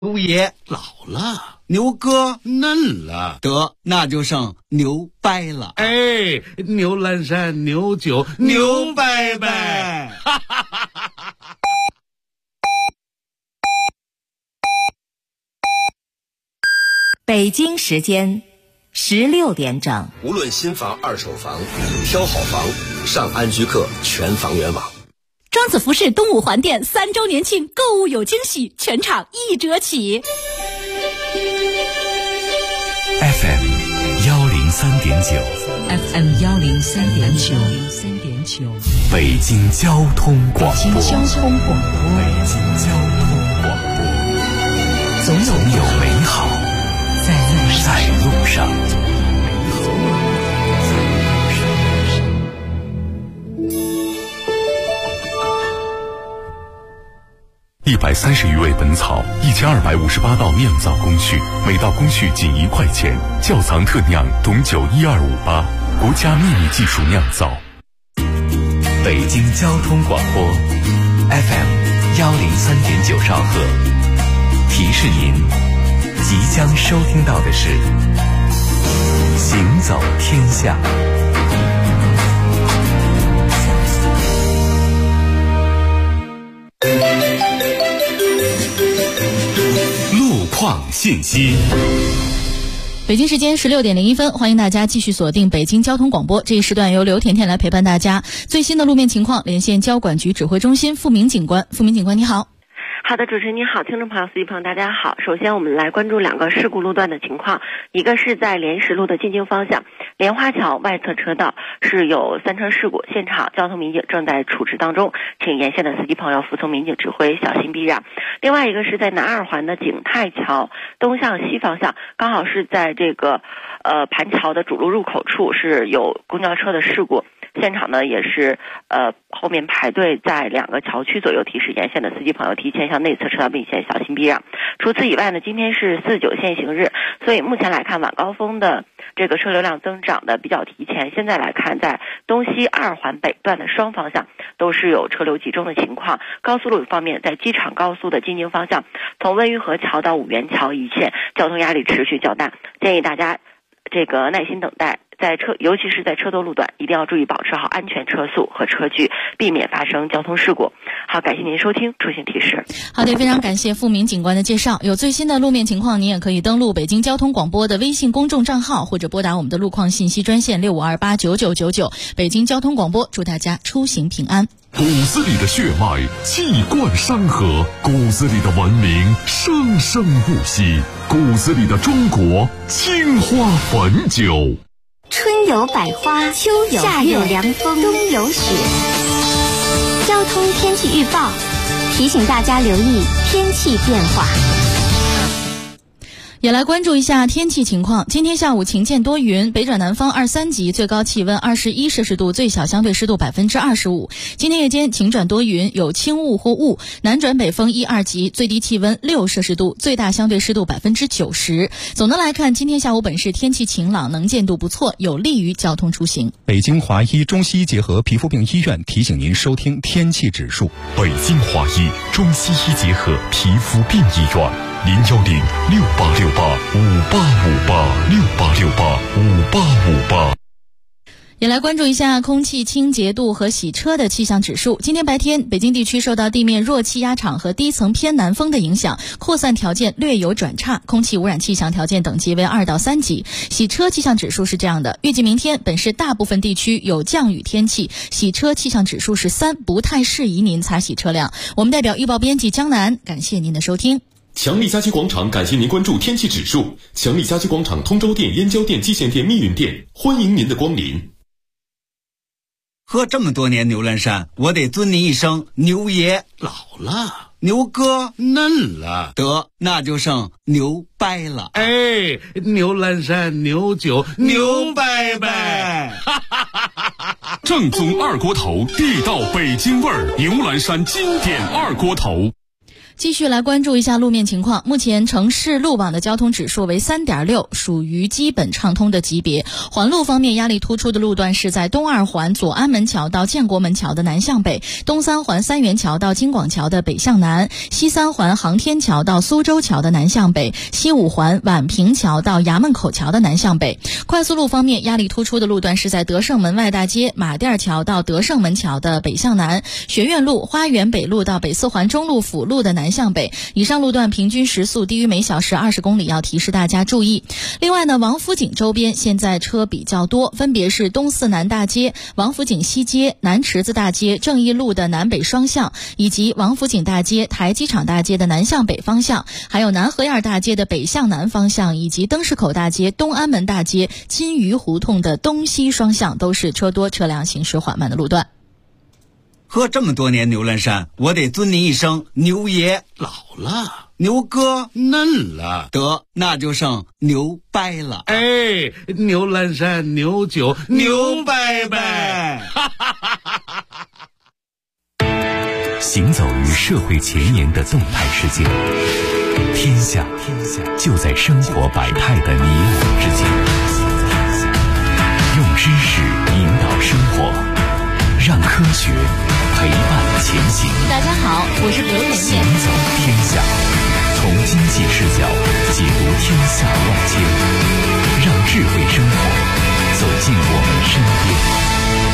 牛爷老了， 牛哥嫩了， 得那就剩牛掰了。 哎，牛栏山牛酒牛掰掰， 北京时间16点整。 无论新房二手房，挑好房上安居客全房源网。 庄子服饰东五环店3周年庆购物有惊喜，全场1折起。 FM 103.9 FM 103.9 北京交通广播。 北京交通广播。 总有美好在路上。130余味本草，1258道酿造工序，每道工序仅1块钱。窖藏特酿董酒12588，国家秘密技术酿造。北京交通广播 FM 103.9兆赫，提示您即将收听到的是行走天下。路况信息。 北京时间16点01分，欢迎大家继续锁定北京交通广播。这一时段由刘甜甜来陪伴大家。最新的路面情况，连线交管局指挥中心付明警官。付明警官，你好。 好的，主持人你好，听众朋友、司机朋友大家好。首先我们来关注2个事故路段的情况，一个是在莲石路的进京方向，莲花桥外侧车道是有3车事故，现场交通民警正在处置当中，请沿线的司机朋友服从民警指挥，小心避让。另外一个是在南2环的景泰桥东向西方向，刚好是在这个盘桥的主路入口处是有公交车的事故，现场呢也是后面排队在2个桥区左右，提示沿线的司机朋友提前向内侧车道并线，小心避让。除此以外呢，今天是49限行日，所以目前来看晚高峰的这个车流量增长的比较提前。现在来看，在东西2环北段的双方向都是有车流集中的情况。高速路方面，在机场高速的进京方向，从温榆河桥到五元桥一线交通压力持续较大，建议大家这个耐心等待，尤其是在车多路段，一定要注意保持好安全车速和车距，避免发生交通事故。好，感谢您收听出行提示。 好的，非常感谢付明警官的介绍。有最新的路面情况，您也可以登录北京交通广播的微信公众账号，或者拨打我们的路况信息专线65289999。北京交通广播，祝大家出行平安。 骨子里的血脉气贯山河，骨子里的文明生生不息，骨子里的中国青花汾酒。 春有百花，秋有月，夏有凉风，冬有雪。交通天气预报提醒大家留意天气变化。 也来关注一下天气情况。今天下午晴间多云，北转南风2-3级，最高气温21摄氏度，最小相对湿度25%。今天夜间晴转多云，有轻雾或雾，南转北风1-2级，最低气温6摄氏度，最大相对湿度90%。总的来看，今天下午本市天气晴朗，能见度不错，有利于交通出行。 北京华医中西医结合皮肤病医院提醒您收听天气指数。 北京华医中西医结合皮肤病医院，01068685858，68685858。 也来关注一下空气清洁度和洗车的气象指数。今天白天，北京地区受到地面弱气压场和低层偏南风的影响，扩散条件略有转差，空气污染气象条件等级为2到3级。洗车气象指数是这样的：预计明天本市大部分地区有降雨天气，洗车气象指数是3，不太适宜您擦洗车辆。我们代表预报编辑江南，感谢您的收听。 强力家居广场感谢您关注天气指数。强力家居广场通州店、燕郊店、蓟县店、密云店，欢迎您的光临。 喝这么多年牛栏山，我得尊您一声牛爷。 老了， 牛哥嫩了， 得那就剩牛掰了。 哎，牛栏山牛酒牛掰掰， 正宗二锅头，地道北京味儿，牛栏山经典二锅头。 继续来关注一下路面情况。目前城市路网的交通指数为 3.6， 属于基本畅通的级别。环路方面，压力突出的路段是在东二环左安门桥到建国门桥的南向北，东三环三元桥到京广桥的北向南，西三环航天桥到苏州桥的南向北，西五环宛平桥到衙门口桥的南向北。快速路方面，压力突出的路段是在德胜门外大街马甸桥到德胜门桥的北向南，学院路花园北路到北四环中路辅路的南向北。以上路段平均时速低于每小时20公里，要提示大家注意。另外呢，王府井周边现在车比较多，分别是东四南大街、王府井西街、南池子大街、正义路的南北双向，以及王府井大街、台机场大街的南向北方向，还有南河沿大街的北向南方向，以及灯市口大街、东安门大街、金鱼胡同的东西双向，都是车多车辆行驶缓慢的路段。 喝这么多年牛栏山，我得尊您一声牛爷。 老了， 牛哥嫩了， 得那就剩牛掰了。 哎，牛栏山牛酒牛掰掰。 行走于社会前沿的动态世界，天下就在生活百态的你我之间。用知识引导生活，让科学陪伴前行。 大家好，我是刘甜甜。 行走天下，从经济视角解读天下万千，让智慧生活走进我们身边。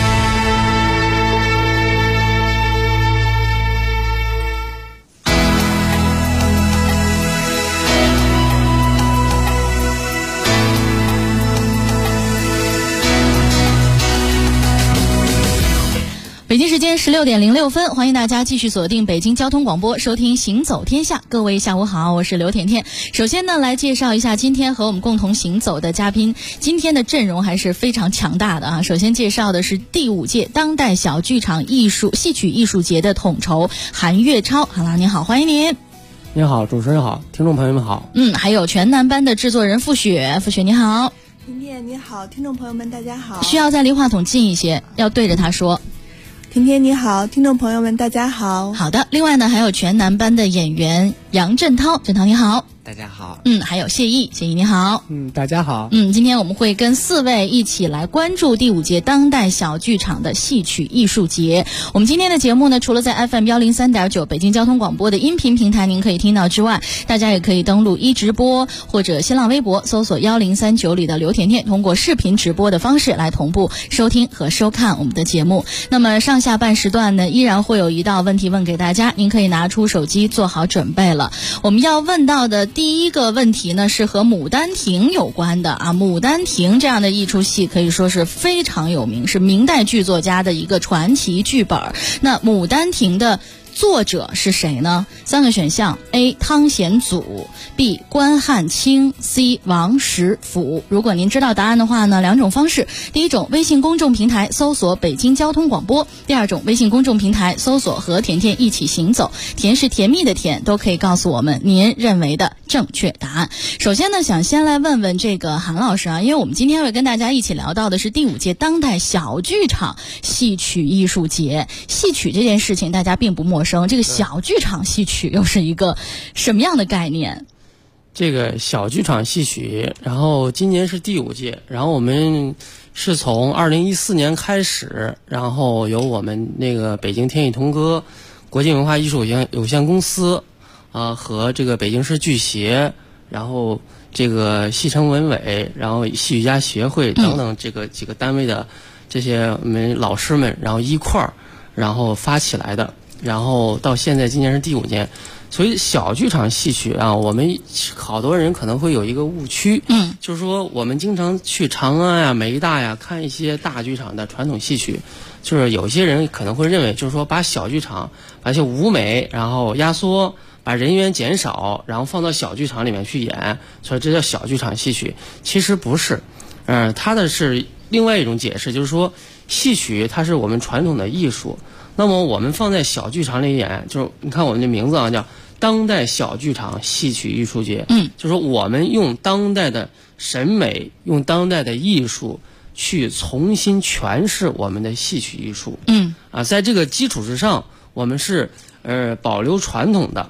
北京时间16点06分，欢迎大家继续锁定北京交通广播，收听行走天下。各位下午好，我是刘甜甜。首先呢，来介绍一下今天和我们共同行走的嘉宾。今天的阵容还是非常强大的啊。首先介绍的是第5届当代小剧场戏曲艺术节的统筹韩岳超。好啦，你好，欢迎您。 你好，主持人好，听众朋友们好。 还有全男班的制作人付雪，付雪你好。 甜甜你好，听众朋友们大家好。 需要再离话筒近一些，要对着他说。 甜甜你好，听众朋友们大家好。 好的，另外呢还有全男班的演员杨振涛，振涛你好。 大家好。 还有谢毅，谢毅你好。 大家好。 今天我们会跟4位一起来关注第5届当代小剧场的戏曲艺术节。我们今天的节目呢，除了在 FM 103.9北京交通广播的音频平台您可以听到之外，大家也可以登录直播或者新浪微博搜索1039里的刘甜甜，通过视频直播的方式来同步收听和收看我们的节目。那么上下半时段呢，依然会有一道问题问给大家，您可以拿出手机做好准备了。我们要问到的第一个问题呢，是和《牡丹亭》有关的啊。《牡丹亭》这样的一出戏可以说是非常有名，是明代剧作家的一个传奇剧本。那《牡丹亭》的作者是谁呢？3个选项 ：A. 汤显祖 ，B. 关汉卿 ，C. 王实甫。如果您知道答案的话呢，2种方式：第一种，微信公众平台搜索北京交通广播；第二种，微信公众平台搜索和甜甜一起行走，甜是甜蜜的甜，都可以告诉我们您认为的正确答案。首先呢，想先来问问这个韩老师啊，因为我们今天会跟大家一起聊到的是第5届当代小剧场戏曲艺术节。戏曲这件事情大家并不陌生，这个小剧场戏曲又是一个什么样的概念？ 这个小剧场戏曲，然后今年是第5届，然后我们是从2014年开始，然后由我们那个北京天意童歌国际文化艺术有限公司和这个北京市剧协，然后这个戏城文委，然后戏曲家协会等等这个几个单位的这些我们老师们，然后一块儿然后发起来的。然后到现在今年是第5年，所以小剧场戏曲啊，我们好多人可能会有一个误区，就是说我们经常去长安呀、梅大呀看一些大剧场的传统戏曲，就是有些人可能会认为，就是说把小剧场把一些舞美然后压缩，把人员减少，然后放到小剧场里面去演，所以这叫小剧场戏曲。其实不是，它的是另外一种解释，就是说戏曲它是我们传统的艺术。那么我们放在小剧场里演，就是你看我们的名字啊，叫当代小剧场戏曲艺术节。就是说我们用当代的审美，用当代的艺术去重新诠释我们的戏曲艺术。在这个基础之上，我们是保留传统的，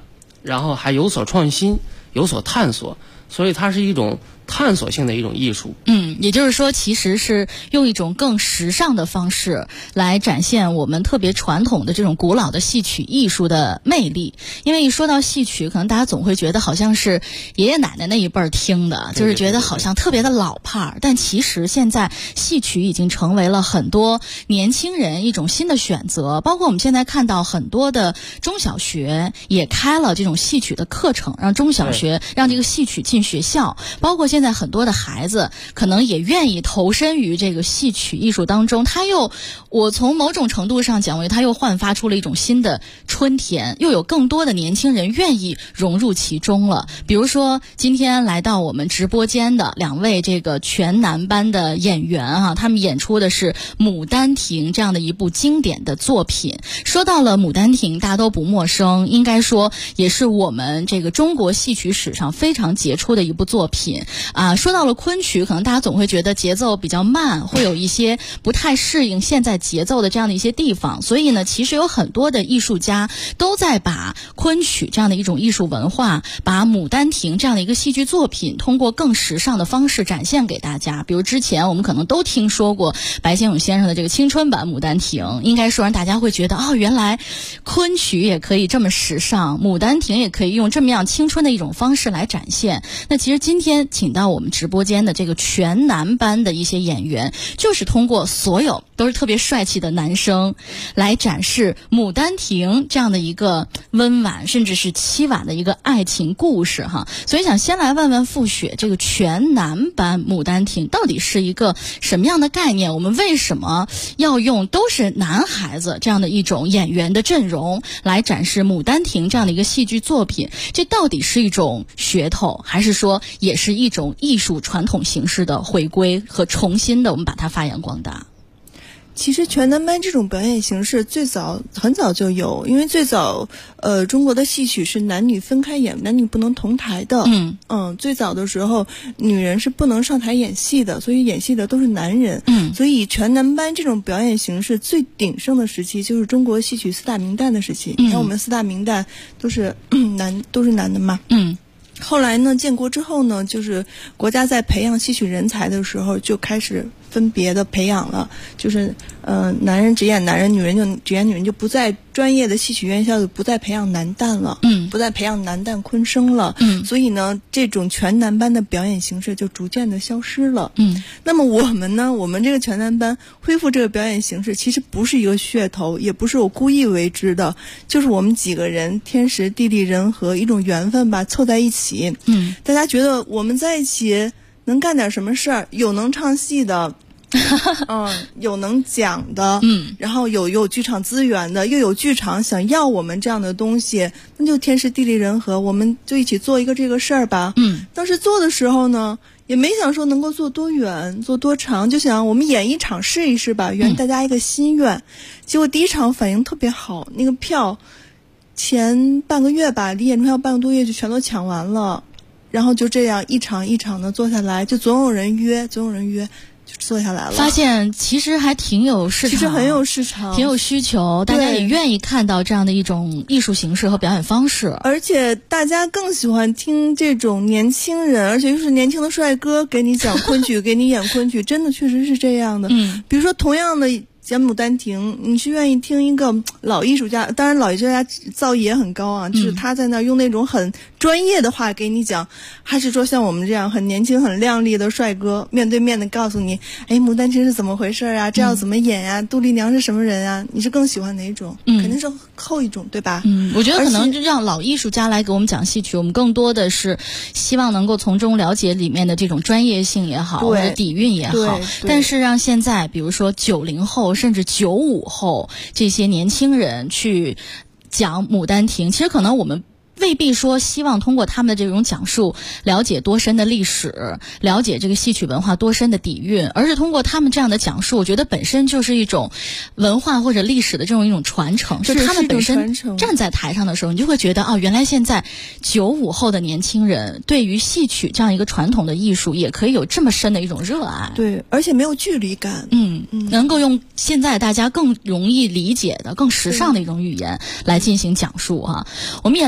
然后还有所创新，有所探索，所以它是一种探索性的一种艺术。 也就是说其实是用一种更时尚的方式来展现我们特别传统的这种古老的戏曲艺术的魅力。因为一说到戏曲，可能大家总会觉得好像是爷爷奶奶那一辈儿听的，就是觉得好像特别的老派儿，但其实现在戏曲已经成为了很多年轻人一种新的选择。包括我们现在看到很多的中小学也开了这种戏曲的课程，让中小学让这个戏曲进学校，包括现在很多的孩子可能也愿意投身于这个戏曲艺术当中。我从某种程度上讲，它又焕发出了一种新的春天，又有更多的年轻人愿意融入其中了。比如说今天来到我们直播间的2位这个全男班的演员他们演出的是《牡丹亭》这样的一部经典的作品。说到了《牡丹亭》，大家都不陌生，应该说也是我们这个中国戏曲史上非常杰出的一部作品说到了昆曲，可能大家总会觉得节奏比较慢，会有一些不太适应现在节奏的这样的一些地方。所以呢，其实有很多的艺术家都在把昆曲这样的一种艺术文化，把《牡丹亭》这样的一个戏剧作品通过更时尚的方式展现给大家。比如之前我们可能都听说过白先勇先生的这个青春版《牡丹亭》，应该说让大家会觉得原来昆曲也可以这么时尚，《牡丹亭》也可以用这么样青春的一种方式来展现。那其实今天请到我们直播间的这个全男班的一些演员，就是通过所有都是特别帅气的男生来展示《牡丹亭》这样的一个温婉甚至是凄婉的一个爱情故事所以想先来问问傅雪，这个全男班《牡丹亭》到底是一个什么样的概念？我们为什么要用都是男孩子这样的一种演员的阵容来展示《牡丹亭》这样的一个戏剧作品？这到底是一种噱头，还是说也是一种艺术传统形式的回归和重新的我们把它发扬光大？ 其实全男班这种表演形式很早就有，因为最早中国的戏曲是男女分开演，男女不能同台的。最早的时候女人是不能上台演戏的，所以演戏的都是男人。所以全男班这种表演形式最鼎盛的时期就是中国戏曲4大名旦的时期。你看我们4大名旦都是男的嘛。后来呢，建国之后呢，就是国家在培养戏曲人才的时候就开始分别的培养了，就是男人只演男人，女人就只演女人，就不在专业的戏曲院校就不再培养男旦了，不再培养男旦昆生了，所以呢，这种全男班的表演形式就逐渐的消失了。那么我们呢，我们这个全男班恢复这个表演形式，其实不是一个噱头，也不是我故意为之的，就是我们几个人天时地利人和一种缘分吧，凑在一起。大家觉得我们在一起能干点什么事儿？有能唱戏的。有能讲的，然后有剧场资源的，又有剧场想要我们这样的东西，那就天时地利人和，我们就一起做一个这个事儿吧。当时做的时候呢，也没想说能够做多远做多长，就想我们演一场试一试吧，圆大家一个心愿。结果第一场反应特别好，那个票前半个月吧，离演出还有半个多月就全都抢完了，然后就这样一场一场的做下来，就总有人约就做下来了，发现其实还挺有市场， 其实很有市场， 挺有需求，大家也愿意看到这样的一种艺术形式和表演方式， 而且大家更喜欢听这种年轻人，而且又是年轻的帅哥给你讲昆曲给你演昆曲，真的确实是这样的。比如说同样的讲《牡丹亭》，你是愿意听一个老艺术家，当然老艺术家造诣也很高啊，就是他在那用那种很专业的话给你讲，还是说像我们这样很年轻很靓丽的帅哥面对面的告诉你，哎，《牡丹亭》是怎么回事啊？这要怎么演呀？杜丽娘是什么人啊？你是更喜欢哪一种？肯定是后一种，对吧？ 我觉得可能让老艺术家来给我们讲戏曲，我们更多的是希望能够从中了解里面的这种专业性也好，或者底蕴也好，但是让现在比如说90后甚至95后这些年轻人去讲《牡丹亭》，其实可能我们未必说希望通过他们的这种讲述了解多深的历史，了解这个戏曲文化多深的底蕴，而是通过他们这样的讲述，我觉得本身就是一种文化或者历史的这种一种传承，是他们本身站在台上的时候，你就会觉得原来现在95后的年轻人对于戏曲这样一个传统的艺术也可以有这么深的一种热爱， 对，而且没有距离感， 能够用现在大家更容易理解的更时尚的一种语言来进行讲述我们也来了解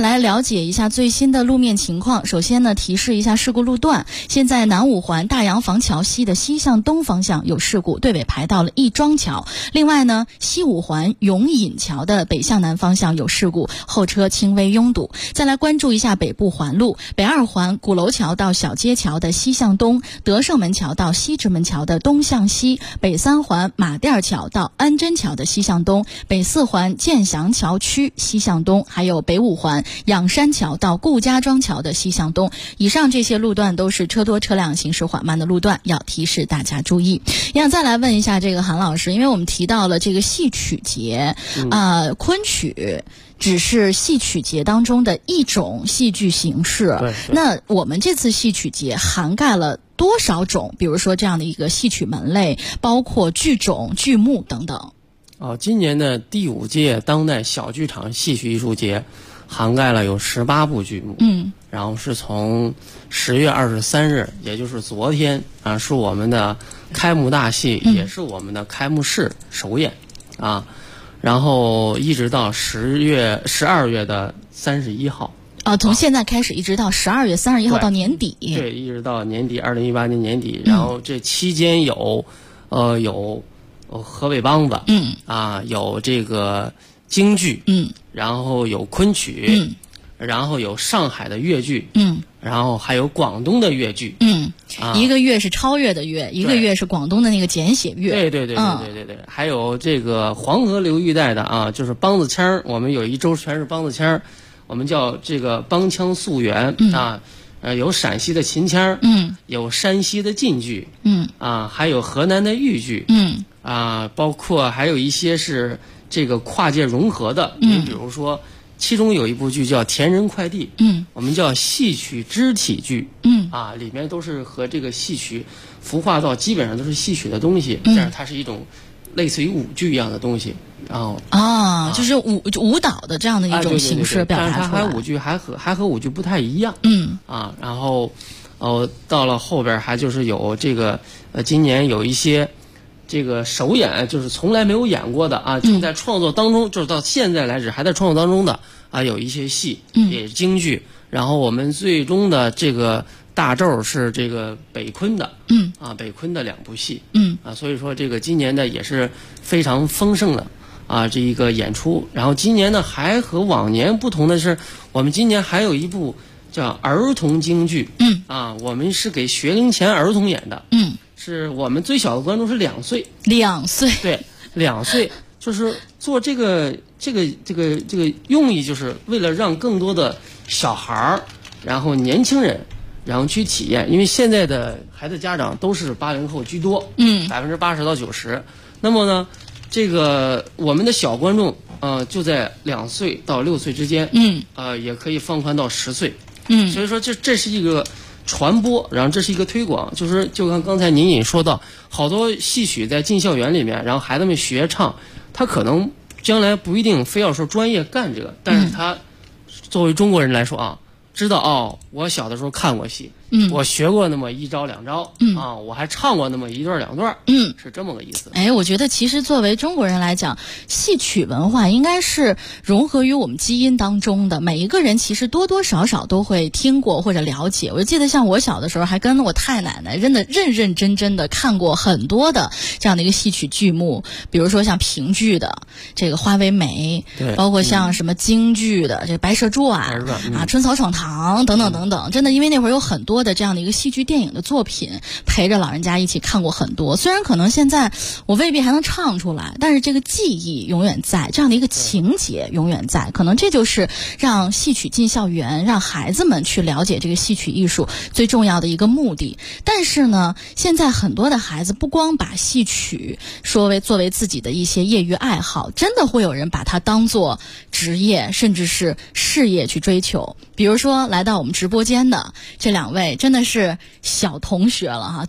解一下最新的路面情况。首先呢，提示一下事故路段，现在南五环大洋房桥西的西向东方向有事故，队尾排到了亦庄桥。另外呢，西五环永引桥的北向南方向有事故，后车轻微拥堵。再来关注一下北部环路，北二环鼓楼桥到小街桥的西向东，德胜门桥到西直门桥的东向西，北三环马甸桥到安贞桥的西向东，北四环建祥桥区西向东，还有北五环仰山桥到顾家庄桥的西向东。以上这些路段都是车多车辆行驶缓慢的路段，要提示大家注意。也想再来问一下这个韩老师，因为我们提到了这个戏曲节，昆曲只是戏曲节当中的一种戏剧形式。那我们这次戏曲节涵盖了多少种，比如说这样的一个戏曲门类，包括剧种、剧目等等？ 今年的第5届当代小剧场戏曲艺术节涵盖了有18部剧目。然后是从10月23日，也就是昨天是我们的开幕大戏，也是我们的开幕式首演然后一直到12月的31号。 从现在开始一直到12月31号到年底。 对，一直到年底，2018年年底。然后这期间有河北梆子，有这个京剧，然后有昆曲，然后有上海的粤剧，然后还有广东的粤剧， 一个粤是超越的粤，一个粤是广东的那个简写粤， 对，还有这个黄河流域带的就是梆子腔，我们有一周全是梆子腔，我们叫这个梆腔溯源有陕西的秦腔，有山西的晋剧，还有河南的豫剧，包括还有一些是这个跨界融合的，你比如说。其中有一部剧叫《田人快递》，我们叫戏曲肢体剧，里面都是和这个戏曲孵化到基本上都是戏曲的东西，但是它是一种类似于舞剧一样的东西，然后就是舞蹈的这样的一种形式表达出来。 但是它舞剧还和舞剧不太一样，然后到了后边还就是有这个今年有一些。这个首演就是从来没有演过的正在创作当中，就是到现在来止还在创作当中的有一些戏，也是京剧。然后我们最终的这个大轴是这个北昆的，北昆的2部戏，所以说这个今年的也是非常丰盛的这一个演出。然后今年呢还和往年不同的是，我们今年还有一部叫儿童京剧，我们是给学龄前儿童演的，是我们最小的观众是2岁 ，2岁， 对，2岁，就是做这个用意，就是为了让更多的小孩儿，然后年轻人，然后去体验，因为现在的孩子家长都是80后居多，80%到90%，那么呢，这个我们的小观众就在2岁到6岁之间，也可以放宽到10岁，所以说这是一个。传播，然后这是一个推广，就像刚才您也说到，好多戏曲在进校园里面，然后孩子们学唱，他可能将来不一定非要说专业干这个，但是他作为中国人来说知道我小的时候看过戏，我学过那么1招2招，我还唱过那么1段2段，是这么个意思。 我觉得其实作为中国人来讲，戏曲文化应该是融合于我们基因当中的，每一个人其实多多少少都会听过或者了解。我记得像我小的时候还跟我太奶奶认认真真的看过很多的这样的一个戏曲剧目，比如说像评剧的这个花为媒，包括像什么京剧的这白蛇传春草闯堂等等等等，真的因为那会儿有很多的这样的一个戏剧电影的作品，陪着老人家一起看过很多。虽然可能现在我未必还能唱出来，但是这个记忆永远在，这样的一个情节永远在。可能这就是让戏曲进校园，让孩子们去了解这个戏曲艺术最重要的一个目的。但是呢，现在很多的孩子不光把戏曲作为自己的一些业余爱好，真的会有人把它当作职业甚至是事业去追求。比如说来到我们直播间的这2位真的是小同学了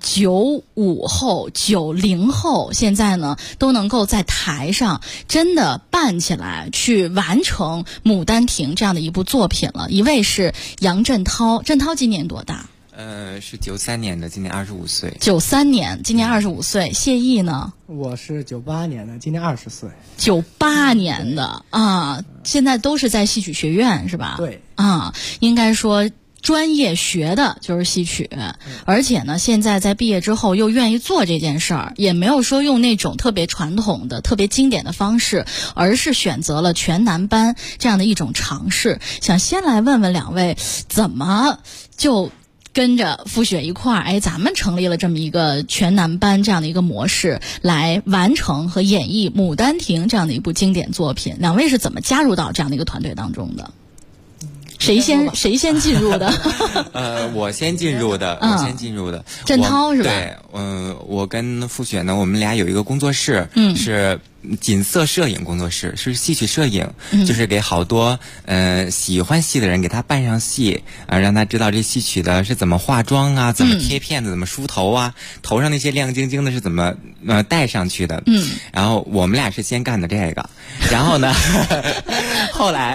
95后90后，现在呢都能够在台上真的扮起来去完成《牡丹亭》这样的一部作品了。一位是杨振涛，振涛今年多大？ 是93年的，今年25岁。 93年，今年25岁。谢毅呢？ 我是98年的，今年20岁。 98年的啊，现在都是在戏曲学院是吧？ 对啊，应该说专业学的就是戏曲，而且呢，现在在毕业之后又愿意做这件事儿，也没有说用那种特别传统的、特别经典的方式，而是选择了全男班这样的一种尝试。想先来问问两位，怎么就跟着付雪一块儿，咱们成立了这么一个全男班这样的一个模式，来完成和演绎《牡丹亭》这样的一部经典作品。两位是怎么加入到这样的一个团队当中的？谁先进入的？ 我先进入的， 郑涛是吧？ 对，我跟付雪呢，我们俩有一个工作室，是锦瑟摄影工作室，是戏曲摄影，就是给好多喜欢戏的人给他扮上戏啊，让他知道这戏曲的是怎么化妆啊，怎么贴片子，怎么梳头啊，头上那些亮晶晶的是怎么戴上去的。然后我们俩是先干的这个，然后呢，后来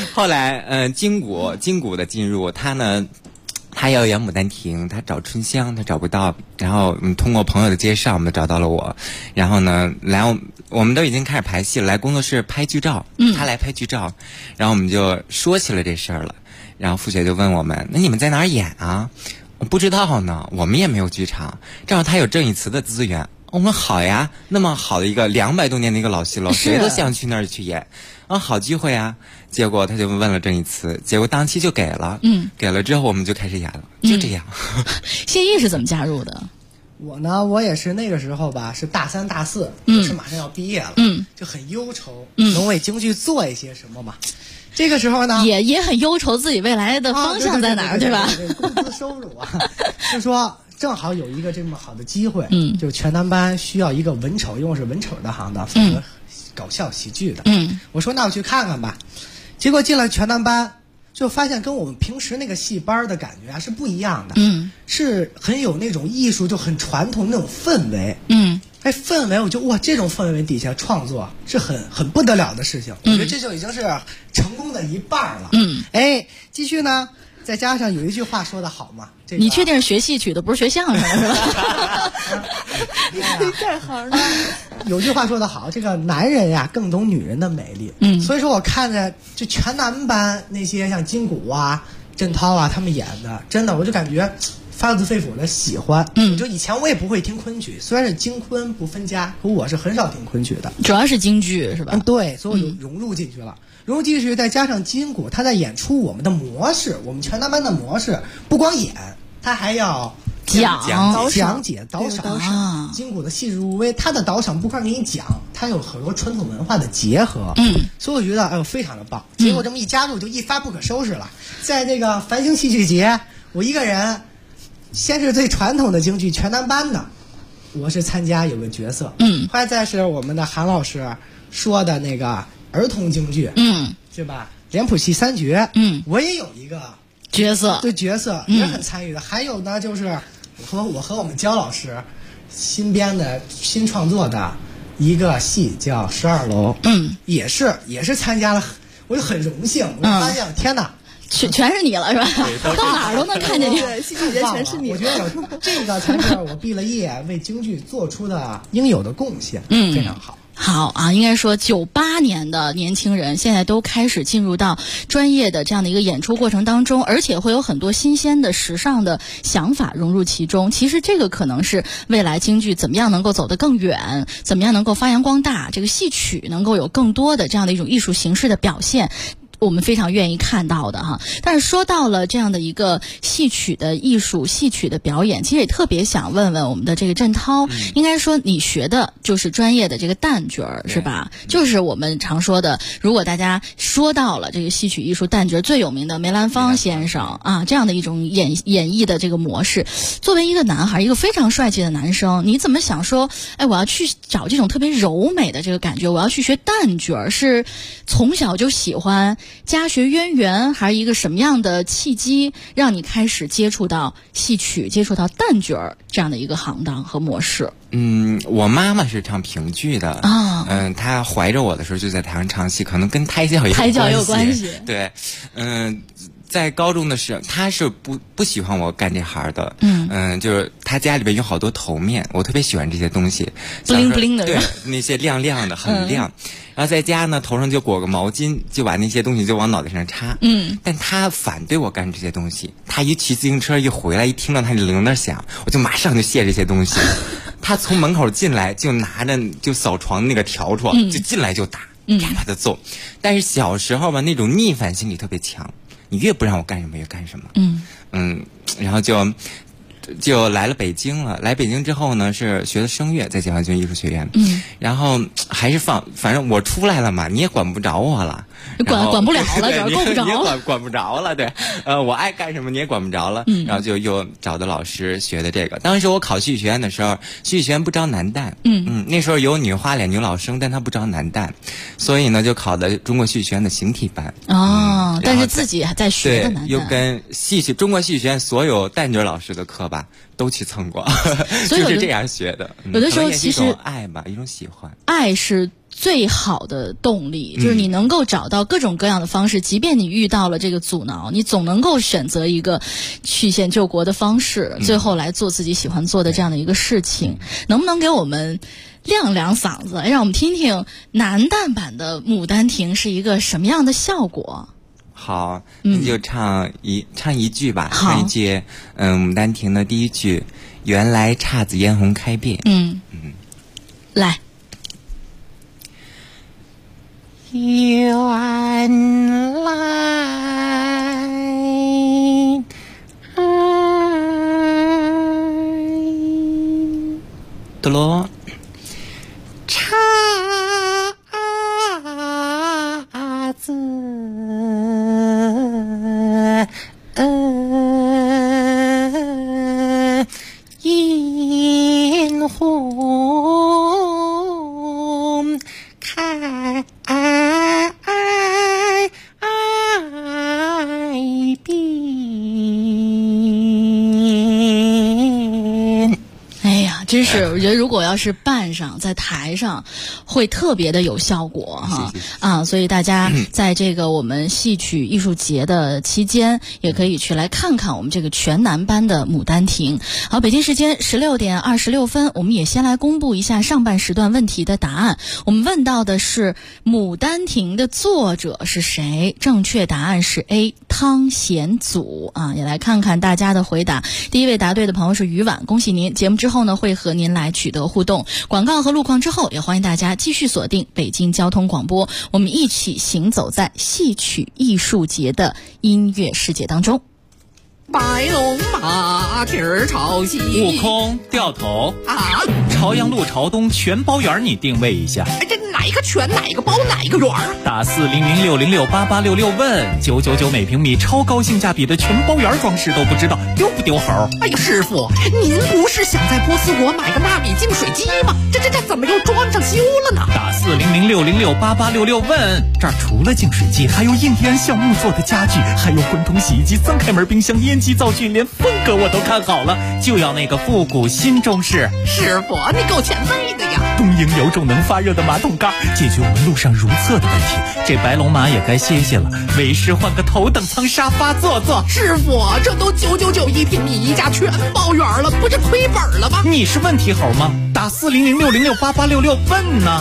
金谷的进入，他要演《牡丹亭》，他找春香，他找不到，然后通过朋友的介绍，我们找到了我，然后呢，我们都已经开始排戏了，来工作室拍剧照，他来拍剧照，然后我们就说起了这事儿了，然后付雪就问我们，那你们在哪儿演啊？我不知道呢，我们也没有剧场，正好他有郑义慈的资源，我们好呀，那么好的一个200多年的一个老戏楼，谁都想去那儿去演。好机会啊！结果他就问了郑义慈，结果当期就给了，给了之后我们就开始演了，就这样。 谢毅是怎么加入的？ 我呢，我也是那个时候吧，是大3、大4，是马上要毕业了，就很忧愁，能为京剧做一些什么嘛？这个时候呢， 也很忧愁自己未来的方向在哪儿，对吧？ 工资收入啊，就说正好有一个这么好的机会，就全男班需要一个文丑，因为我是文丑的行当，负责搞笑喜剧的，我说那我去看看吧。结果进了全男班，就发现跟我们平时那个戏班的感觉啊是不一样的，是很有那种艺术，就很传统那种氛围，氛围我就哇，这种氛围底下创作是很不得了的事情，我觉得这就已经是成功的一半了，继续呢。再加上有一句话说得好嘛， 你确定是学戏曲的，不是学相声的是吧？ 你这行呢，有句话说得好，这个男人呀更懂女人的美丽。所以说我看着就全男班那些像金谷啊、郑涛啊他们演的，真的我就感觉发自肺腑的喜欢。就以前我也不会听昆曲，虽然是京昆不分家，可我是很少听昆曲的， 主要是京剧是吧？ 对，所以我就融入进去了。融入进去，再加上金谷，他在演出我们的模式，我们全男班的模式，不光演，他还要讲解导赏。金谷的细致入微，他的导赏不光给你讲，他有很多传统文化的结合。所以我觉得非常的棒。结果这么一加入，就一发不可收拾了。在那个繁星戏剧节，我一个人，先是最传统的京剧全男班的，我是参加有个角色。后来再是我们的韩老师说的那个儿童京剧，是吧？脸谱戏3绝，我也有一个角色， 对角色也很参与的。还有呢，就是我和我们焦老师新创作的一个戏叫《12楼》，也是参加了，我就很荣幸，我发现天哪！ 全是你了是吧？到哪儿都能看见你， 戏剧节全是你。 我觉得这个才是我毕了业为京剧做出的应有的贡献，非常好。 好啊，应该说98年的年轻人现在都开始进入到专业的这样的一个演出过程当中，而且会有很多新鲜的时尚的想法融入其中。其实这个可能是未来京剧怎么样能够走得更远，怎么样能够发扬光大，这个戏曲能够有更多的这样的一种艺术形式的表现，我们非常愿意看到的哈。但是说到了这样的一个戏曲的艺术、戏曲的表演，其实也特别想问问我们的这个郑涛，应该说你学的就是专业的这个旦角儿是吧？就是我们常说的，如果大家说到了这个戏曲艺术旦角最有名的梅兰芳先生啊，这样的一种演绎的这个模式，作为一个男孩，一个非常帅气的男生，你怎么想说，我要去找这种特别柔美的这个感觉，我要去学旦角，是从小就喜欢？家学渊源，还是一个什么样的契机让你开始接触到戏曲、接触到旦角这样的一个行当和模式？ 我妈妈是唱评剧的啊，她怀着我的时候就在台上唱戏，可能跟胎教也有关系。对， 在高中的时候，他是不喜欢我干这行的。就是他家里边有好多头面，我特别喜欢这些东西， 不灵不灵的， 对，那些亮亮的，很亮。然后在家呢，头上就裹个毛巾，就把那些东西就往脑袋上插。但他反对我干这些东西。他一骑自行车一回来，一听到他的铃铛响，我就马上就卸这些东西。他从门口进来就拿着就扫床那个笤帚，就进来就打，啪啪的揍。但是小时候吧，那种逆反心理特别强，你越不让我干什么越干什么。然后就来了北京了。来北京之后呢，是学的声乐，在解放军艺术学院。然后还是反正我出来了嘛，你也管不着我了， 管不了了，主要够不着了， 你也管不着了。对，我爱干什么你也管不着了。然后就又找的老师学的这个。当时我考戏剧学院的时候，戏剧学院不招男旦。那时候有女花脸女老生，但他不招男旦，所以呢就考的中国戏剧学院的形体班。 但是自己还在学的男旦， 又跟中国戏剧学院所有旦角老师的课吧都去蹭过，就是这样学的。 有的时候其实爱吧，一种喜欢， 爱是最好的动力，就是你能够找到各种各样的方式，即便你遇到了这个阻挠，你总能够选择一个曲线救国的方式，最后来做自己喜欢做的这样的一个事情。能不能给我们亮亮嗓子，让我们听听男旦版的《牡丹亭》是一个什么样的效果？ 好，那就唱一句吧。唱一句牡丹亭的第一句，原来姹紫嫣红开遍。 来。 原来哆啰姹紫嫣红开遍。 哎呀，真是，我觉得如果要是扮上在台上，会特别的有效果哈。所以大家在这个我们戏曲艺术节的期间，也可以去来看看我们这个全男班的《牡丹亭》。好，北京时间16点26分，我们也先来公布一下上半时段问题的答案。我们问到的是《牡丹亭》的作者是谁？正确答案是 A， 汤显祖啊。也来看看大家的回答。第一位答对的朋友是于婉，恭喜您！节目之后呢，会和您来取得互动。广告和路况之后，也欢迎大家继续锁定北京交通广播，我们一起行走在戏曲艺术节的音乐世界当中。 白龙马蹄儿朝西， 悟空掉头啊！朝阳路朝东全包园，你定位一下。 这哪一个全哪一个包哪一个园？ 打400606886问999每平米，超高性价比的全包园装饰都不知道，丢不丢猴？ 哎呀，师傅，您不是想在波斯国买个纳米净水机吗？这怎么又装上修了呢？ 打400606886问，这儿除了净水机，还有印第安橡木做的家具，还有滚筒洗衣机、3开门冰箱、烟机灶具，连风格我都看好了，就要那个复古新中式。 师傅，你够前卫的呀！ 东营有种能发热的马桶盖，解决我们路上如厕的问题。这白龙马也该歇歇了，为师换个头等舱沙发坐坐。 师傅，这都999一平米，一家全包圆了，不是亏本了吗？ 你是问题猴吗？打400606886问呢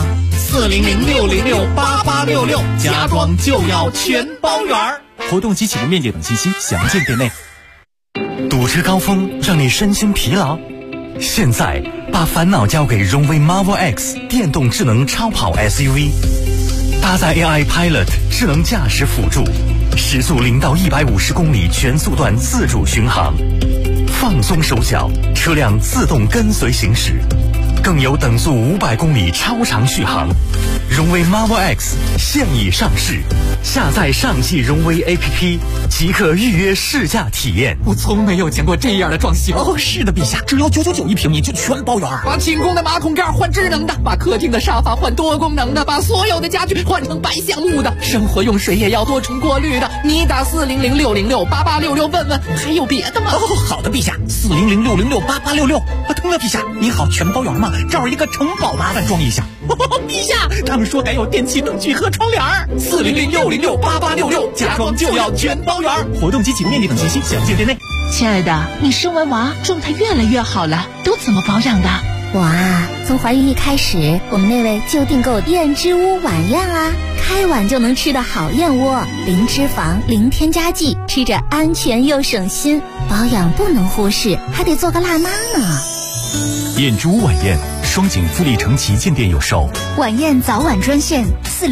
，400606886，家装就要全包圆。活动及启动面积等信息详见店内。 堵车高峰让你身心疲劳，现在把烦恼交给荣威 Marvel X 电动智能超跑 SUV， 搭载 AI Pilot 智能驾驶辅助，时速0到150公里全速段自主巡航，放松手脚，车辆自动跟随行驶，更有等速500公里超长续航。荣威 Marvel X 现已上市，下载上汽荣威 APP 即可预约试驾体验。 我从没有见过这样的装修。哦，是的，陛下，只要999一平米就全包圆。 把清空的马桶盖换智能的，把客厅的沙发换多功能的，把所有的家具换成白橡木的，生活用水也要多重过滤的。你打400606886问问，还有别的吗？ 哦，好的，陛下，400606886。对了，陛下，你好，全包圆吗？ 这儿一个城堡，麻烦装一下。陛下，他们说得有电器、灯具和窗帘，400-606-8866，家装就要全包圆。活动及启动面积等信息详见店内。 亲爱的，你生完娃状态越来越好了，都怎么保养的？ 我啊，从怀孕一开始，我们那位就订购燕之屋晚宴啊，开碗就能吃的好燕窝，零脂肪、零添加剂，吃着安全又省心。保养不能忽视，还得做个辣妈呢。 燕之屋晚宴，双井富力城旗舰店有售。 晚宴早晚专线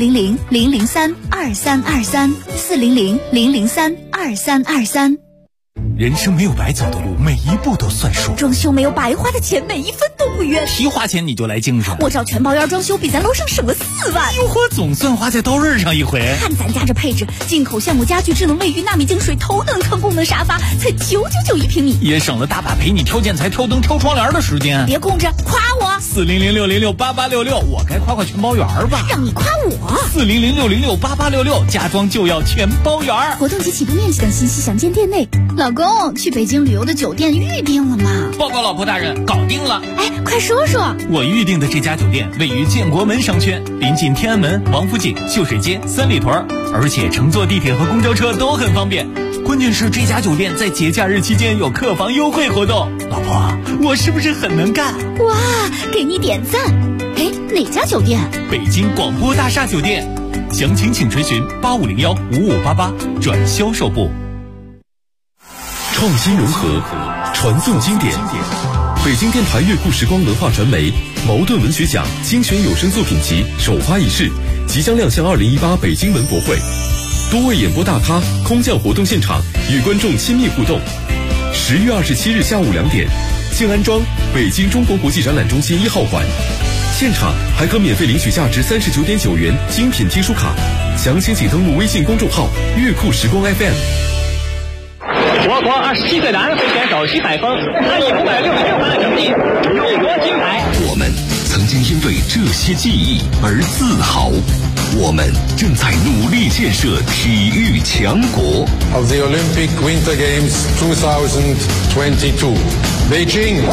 400-003-2323，400-003-2323。 人生没有白走的路，每一步都算数。 装修没有白花的钱，每一分都不冤。 提花钱你就来精神， 我找全包圆装修，比咱楼上省了4万。 哟呵，总算花在刀刃上一回。 看咱家这配置，进口橡木家具、智能卫浴、纳米净水、头等舱功能沙发，才999一平米， 也省了大把陪你挑建材、挑灯、挑窗帘的时间。 别空着，夸我。 400-606-8866，我该夸全包圆吧？ 让你夸我。 400-606-8866，家装就要全包圆。 活动及启动面积等信息详见店内。老公，去北京旅游的酒店预定了吗？ 报告老婆大人，搞定了。 哎，快说说。 我预定的这家酒店位于建国门商圈，临近天安门、王府井、秀水街、三里屯，而且乘坐地铁和公交车都很方便。关键是这家酒店在节假日期间有客房优惠活动。老婆，我是不是很能干？ 哇，给你点赞。哎，哪家酒店？ 北京广播大厦酒店。详情请垂询8501-5588转销售部。 创新融合，传颂经典。北京电台乐库时光文化传媒茅盾文学奖精选有声作品集首发仪式即将亮相2018北京文博会，多位演播大咖空降活动现场，与观众亲密互动。10月27日下午2点，静安庄北京中国国际展览中心1号馆，现场还可免费领取价值39.9元精品听书卡，详情请登录微信公众号乐库时光 FM。 我国27岁男会选手徐海峰，他以566分的成绩入国金牌。 我们曾经因为这些记忆而自豪，我们正在努力建设体育强国。 Of the Olympic Winter Games 2022, Beijing。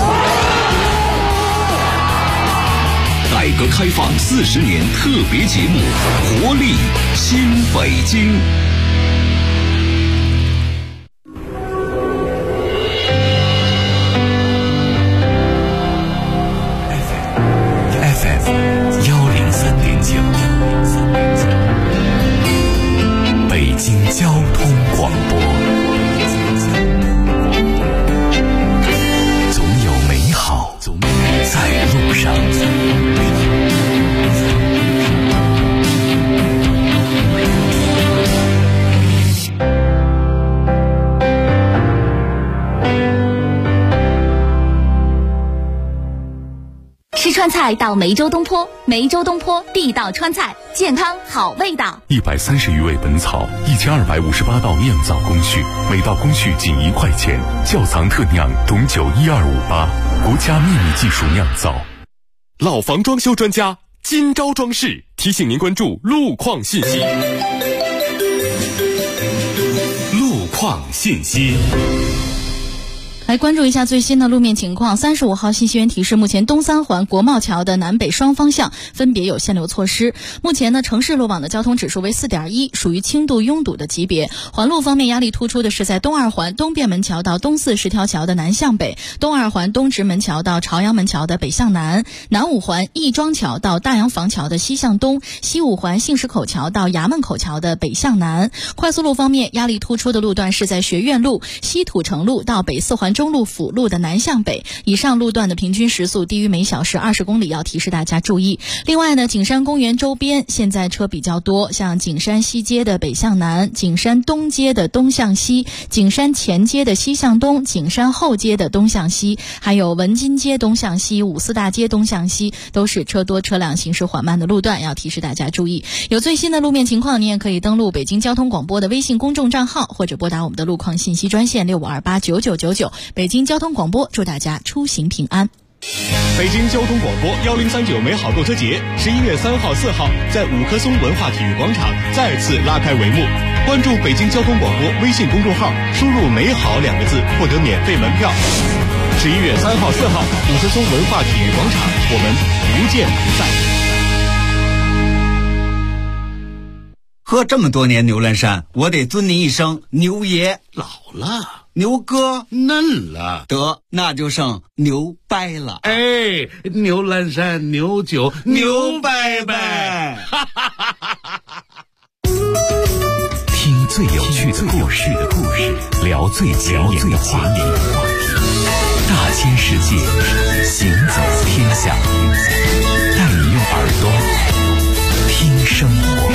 改革开放40年特别节目，活力新北京。 北京交通广播，总有美好在路上。 吃川菜到梅州东坡，梅州东坡地道川菜，健康好味道。 130余味本草，1258道酿造工序，每道工序仅1块钱，窖藏特酿董酒12588，国家秘密技术酿造。 老房装修专家金招装饰提醒您关注路况信息。路况信息。 来关注一下最新的路面情况。35号信息源提示，目前东三环国贸桥的南北双方向分别有限流措施。目前呢，城市路网的交通指数为4.1，属于轻度拥堵的级别。环路方面，压力突出的是在东二环东便门桥到东四十条桥的南向北，东二环东直门桥到朝阳门桥的北向南，南五环亦庄桥到大洋房桥的西向东，西五环信石口桥到衙门口桥的北向南。快速路方面，压力突出的路段是在学院路、西土城路到北四环中路辅路的南向北，以上路段的平均时速低于每小时20公里，要提示大家注意。另外呢，景山公园周边现在车比较多，像景山西街的北向南、景山东街的东向西、景山前街的西向东、景山后街的东向西，还有文津街东向西、五四大街东向西，都是车多车辆行驶缓慢的路段，要提示大家注意。有最新的路面情况，你也可以登录北京交通广播的微信公众账号，或者拨打我们的路况信息专线65289999。北京交通广播祝大家出行平安。 北京交通广播1039美好购车节11月3号、4号在五棵松文化体育广场再次拉开帷幕。关注北京交通广播微信公众号，输入“美好”2个字，获得免费门票。 11月3号、4号，五棵松文化体育广场，我们不见不散。 喝这么多年牛栏山，我得尊您一声牛爷。 老了， 牛哥嫩了， 得那就剩牛掰了。 哎，牛栏山牛酒牛掰掰， 听最有趣的故事，聊最前沿的话题，大千世界，行走天下，带你用耳朵听生活。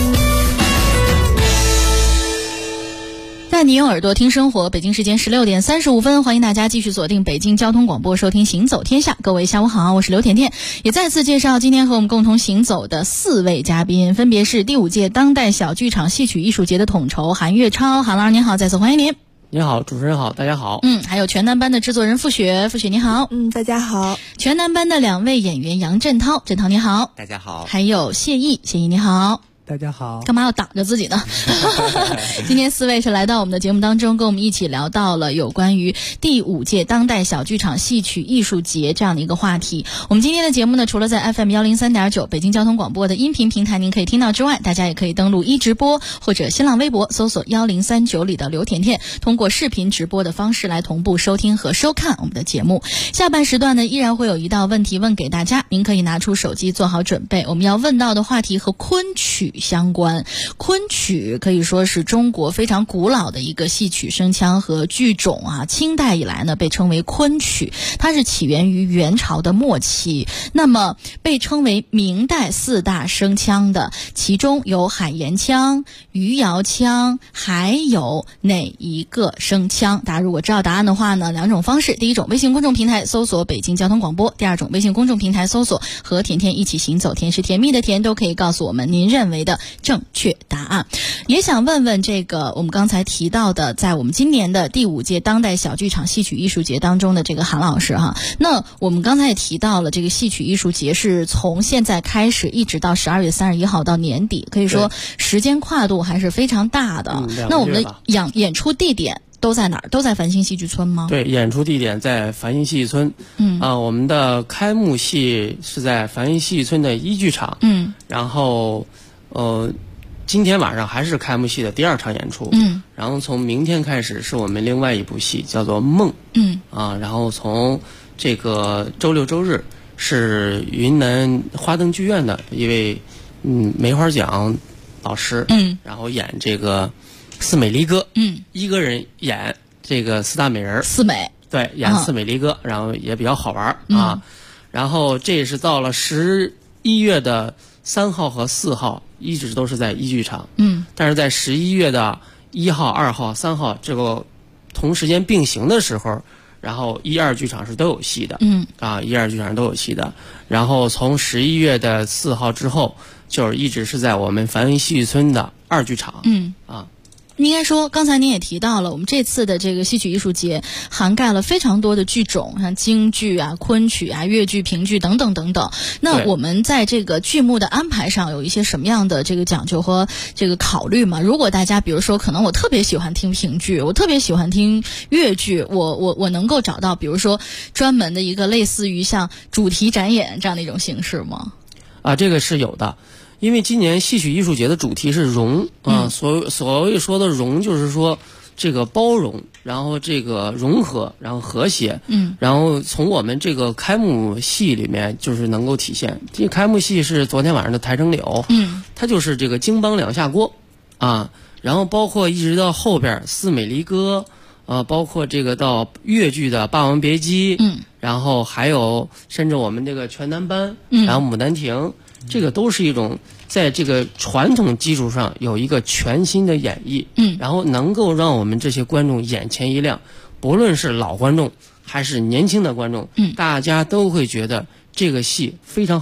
带你用耳朵听生活，北京时间16点35分，欢迎大家继续锁定北京交通广播收听行走天下。各位下午好，我是刘甜甜，也再次介绍今天和我们共同行走的4位嘉宾，分别是第5届当代小剧场戏曲艺术节的统筹韩岳超，韩老师您好，再次欢迎您。 你好，主持人好，大家好。 还有全男班的制作人付雪，付雪你好。 大家好。 全男班的2位演员杨振涛，振涛你好。 大家好。 还有谢毅，谢毅你好。 大家好。 干嘛要挡着自己呢？今天4位是来到我们的节目当中，跟我们一起聊到了有关于第5届当代小剧场戏曲艺术节这样的一个话题。我们今天的节目呢，除了在 FM 103.9北京交通广播的音频平台您可以听到之外，大家也可以登录直播或者新浪微博搜索1039里的刘甜甜，通过视频直播的方式来同步收听和收看我们的节目。下半时段呢，依然会有一道问题问给大家，您可以拿出手机做好准备。我们要问到的话题和昆曲相关。昆曲可以说是中国非常古老的一个戏曲声腔和剧种啊，清代以来呢被称为昆曲，它是起源于元朝的末期。那么被称为明代4大声腔的，其中有海盐腔、余姚腔，还有哪一个声腔？大家如果知道答案的话呢，2种方式，第一种微信公众平台搜索北京交通广播，第2种微信公众平台搜索和甜甜一起行走，甜是甜蜜的甜，都可以告诉我们您认为的正确答案。也想问问这个我们刚才提到的，在我们今年的第5届当代小剧场戏曲艺术节当中的这个韩老师哈，那我们刚才也提到了，这个戏曲艺术节是从现在开始一直到12月31号到年底，可以说时间跨度还是非常大的。那我们的演出地点都在哪儿？都在繁星戏剧村吗？ 对，演出地点在繁星戏剧村。我们的开幕戏是在繁星戏剧村的一剧场。然后今天晚上还是开幕戏的第2场演出。然后从明天开始是我们另外一部戏，叫做《梦》。然后从这个周6周日是云南花灯剧院的一位梅花奖老师，然后演这个四美离歌，一个人演这个4大美人， 四美， 对，演四美离歌，然后也比较好玩啊。然后这也是到了11月的3号和4号一直都是在一剧场，但是在11月的1号、2号、3号这个同时间并行的时候，然后1、2剧场是都有戏的，1、2剧场都有戏的。然后从11月的4号之后，就是一直是在我们繁星戏剧村的2剧场， 应该说，刚才您也提到了，我们这次的这个戏曲艺术节涵盖了非常多的剧种，像京剧啊、昆曲啊、越剧、评剧等等等等。那我们在这个剧目的安排上有一些什么样的这个讲究和这个考虑吗？如果大家比如说，可能我特别喜欢听评剧，我特别喜欢听越剧，我能够找到比如说专门的一个类似于像主题展演这样的一种形式吗？ 这个是有的。因为今年戏曲艺术节的主题是容所谓说的容，就是说这个包容，然后这个融合，然后和谐，然后从我们这个开幕戏里面就是能够体现。这个开幕戏是昨天晚上的台城柳，它就是这个京梆两下锅啊，然后包括一直到后边四美离歌，包括这个到越剧的《霸王别姬》，然后还有甚至我们这个全男班，然后《牡丹亭》。这个都是一种在这个传统基础上有一个全新的演绎，然后能够让我们这些观众眼前一亮，不论是老观众还是年轻的观众，大家都会觉得这个戏非常好看，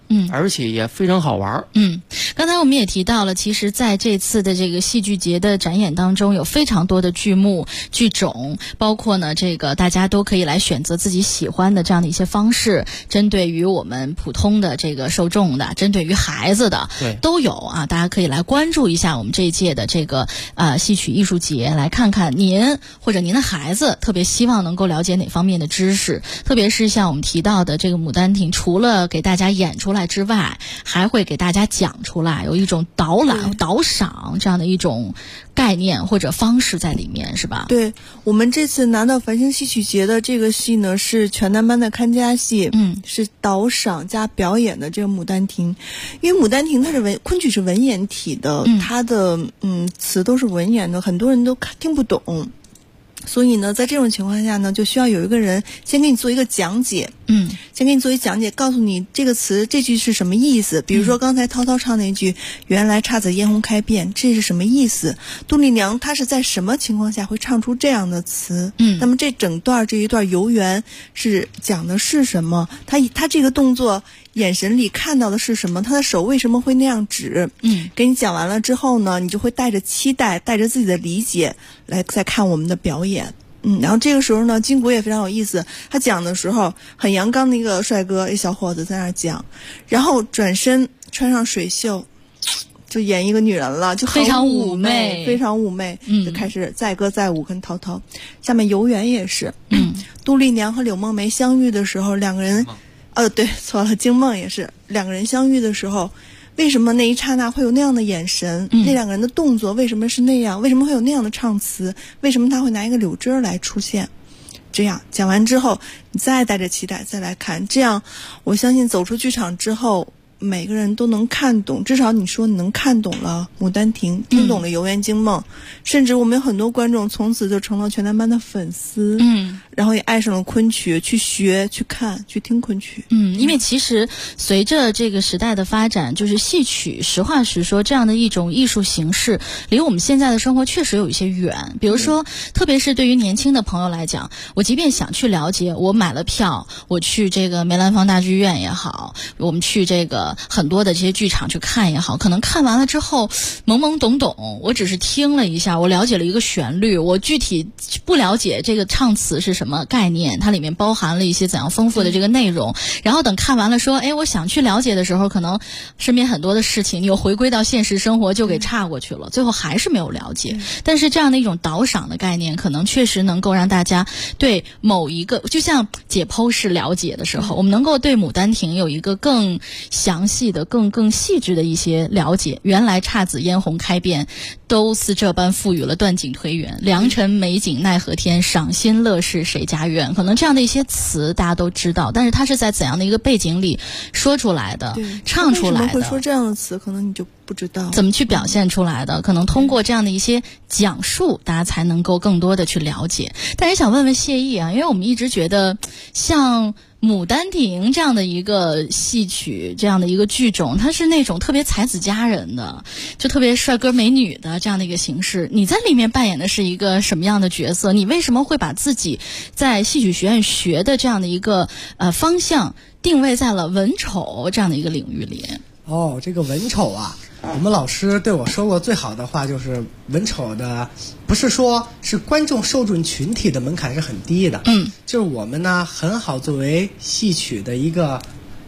而且也非常好玩。 刚才我们也提到了，其实在这次的这个戏剧节的展演当中，有非常多的剧目、剧种，包括呢这个大家都可以来选择自己喜欢的这样的一些方式，针对于我们普通的这个受众的，针对于孩子的，都有啊。大家可以来关注一下我们这一届的这个戏曲艺术节，来看看您或者您的孩子特别希望能够了解哪方面的知识，特别是像我们提到的这个《牡丹亭》，除了给大家演出来之外，还会给大家讲出来，有一种导览、导赏这样的一种概念或者方式在里面，是吧？ 对，我们这次拿到繁星戏曲节的这个戏呢，是全男班的看家戏，是导赏加表演的这个《牡丹亭》。因为《牡丹亭》它是昆曲是文言体的，它的词都是文言的，很多人都听不懂。所以呢，在这种情况下呢，就需要有一个人先给你做一个讲解，先给你做一讲解，告诉你这个词这句是什么意思。比如说刚才涛涛唱那句“原来姹紫嫣红开遍”，这是什么意思？杜丽娘她是在什么情况下会唱出这样的词？那么这一段游园是讲的是什么？她这个动作眼神里看到的是什么？他的手为什么会那样指？给你讲完了之后呢，你就会带着期待，带着自己的理解来再看我们的表演。然后这个时候呢，金谷也非常有意思，他讲的时候很阳刚的一个帅哥，一小伙子在那儿讲，然后转身穿上水袖，就演一个女人了，就非常妩媚， 非常妩媚，就开始载歌载舞跟涛涛。下面游园也是，杜丽娘和柳梦梅相遇的时候，两个人。对，错了，惊梦也是两个人相遇的时候，为什么那一刹那会有那样的眼神？那两个人的动作为什么是那样？为什么会有那样的唱词？为什么他会拿一个柳枝来出现？这样讲完之后，你再带着期待再来看，这样我相信走出剧场之后，每个人都能看懂，至少你说你能看懂了《牡丹亭》，听懂了《游园惊梦》，甚至我们有很多观众从此就成了全男班的粉丝，然后也爱上了昆曲，去学、去看、去听昆曲。 因为其实随着这个时代的发展，就是戏曲，实话实说，这样的一种艺术形式，离我们现在的生活确实有一些远。比如说，特别是对于年轻的朋友来讲，我即便想去了解，我买了票，我去这个梅兰芳大剧院也好，我们去这个很多的这些剧场去看也好，可能看完了之后懵懵懂懂，我只是听了一下，我了解了一个旋律，我具体不了解这个唱词是什么概念，它里面包含了一些怎样丰富的这个内容。然后等看完了说，我想去了解的时候，可能身边很多的事情你又回归到现实生活就给岔过去了，最后还是没有了解。但是这样的一种导赏的概念，可能确实能够让大家对某一个，就像解剖式了解的时候，我们能够对《牡丹亭》有一个更详细的、更细致的一些了解。原来姹紫嫣红开遍，都似这般赋予了断井颓垣。良辰美景奈何天，赏心乐事谁家院。可能这样的一些词大家都知道，但是它是在怎样的一个背景里说出来的、唱出来的？为什么会说这样的词？可能你就不知道怎么去表现出来的。可能通过这样的一些讲述，大家才能够更多的去了解。但是想问问谢毅啊，因为我们一直觉得像牡丹亭这样的一个戏曲，这样的一个剧种，它是那种特别才子佳人的，就特别帅哥美女的这样的一个形式。你在里面扮演的是一个什么样的角色？你为什么会把自己在戏曲学院学的这样的一个方向定位在了文丑这样的一个领域里？ 这个文丑啊，我们老师对我说过最好的话就是文丑的，不是说是观众受众群体的门槛是很低的，就是我们呢很好作为戏曲的一个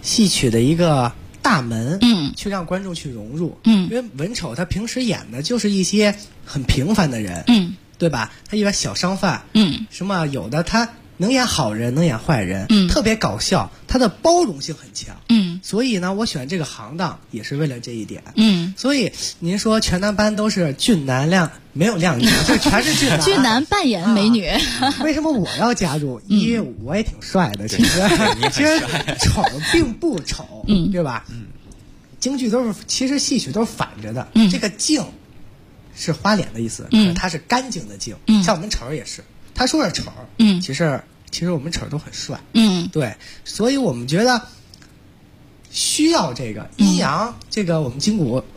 大门，去让观众去融入，因为文丑他平时演的就是一些很平凡的人，对吧？他一般小商贩，什么有的他能演好人，能演坏人，特别搞笑，他的包容性很强，所以呢，我选这个行当也是为了这一点，所以您说全男班都是俊男靓，没有靓女，这全是俊男， 俊男扮演美女。 为什么我要加入？因为我也挺帅的，其实丑并不丑，对吧？京剧都是，其实戏曲都是反着的，这个净是花脸的意思，它是干净的净，像我们丑儿也是。他说是丑，其实我们丑都很帅，对，所以我们觉得需要这个阴阳，这个我们筋骨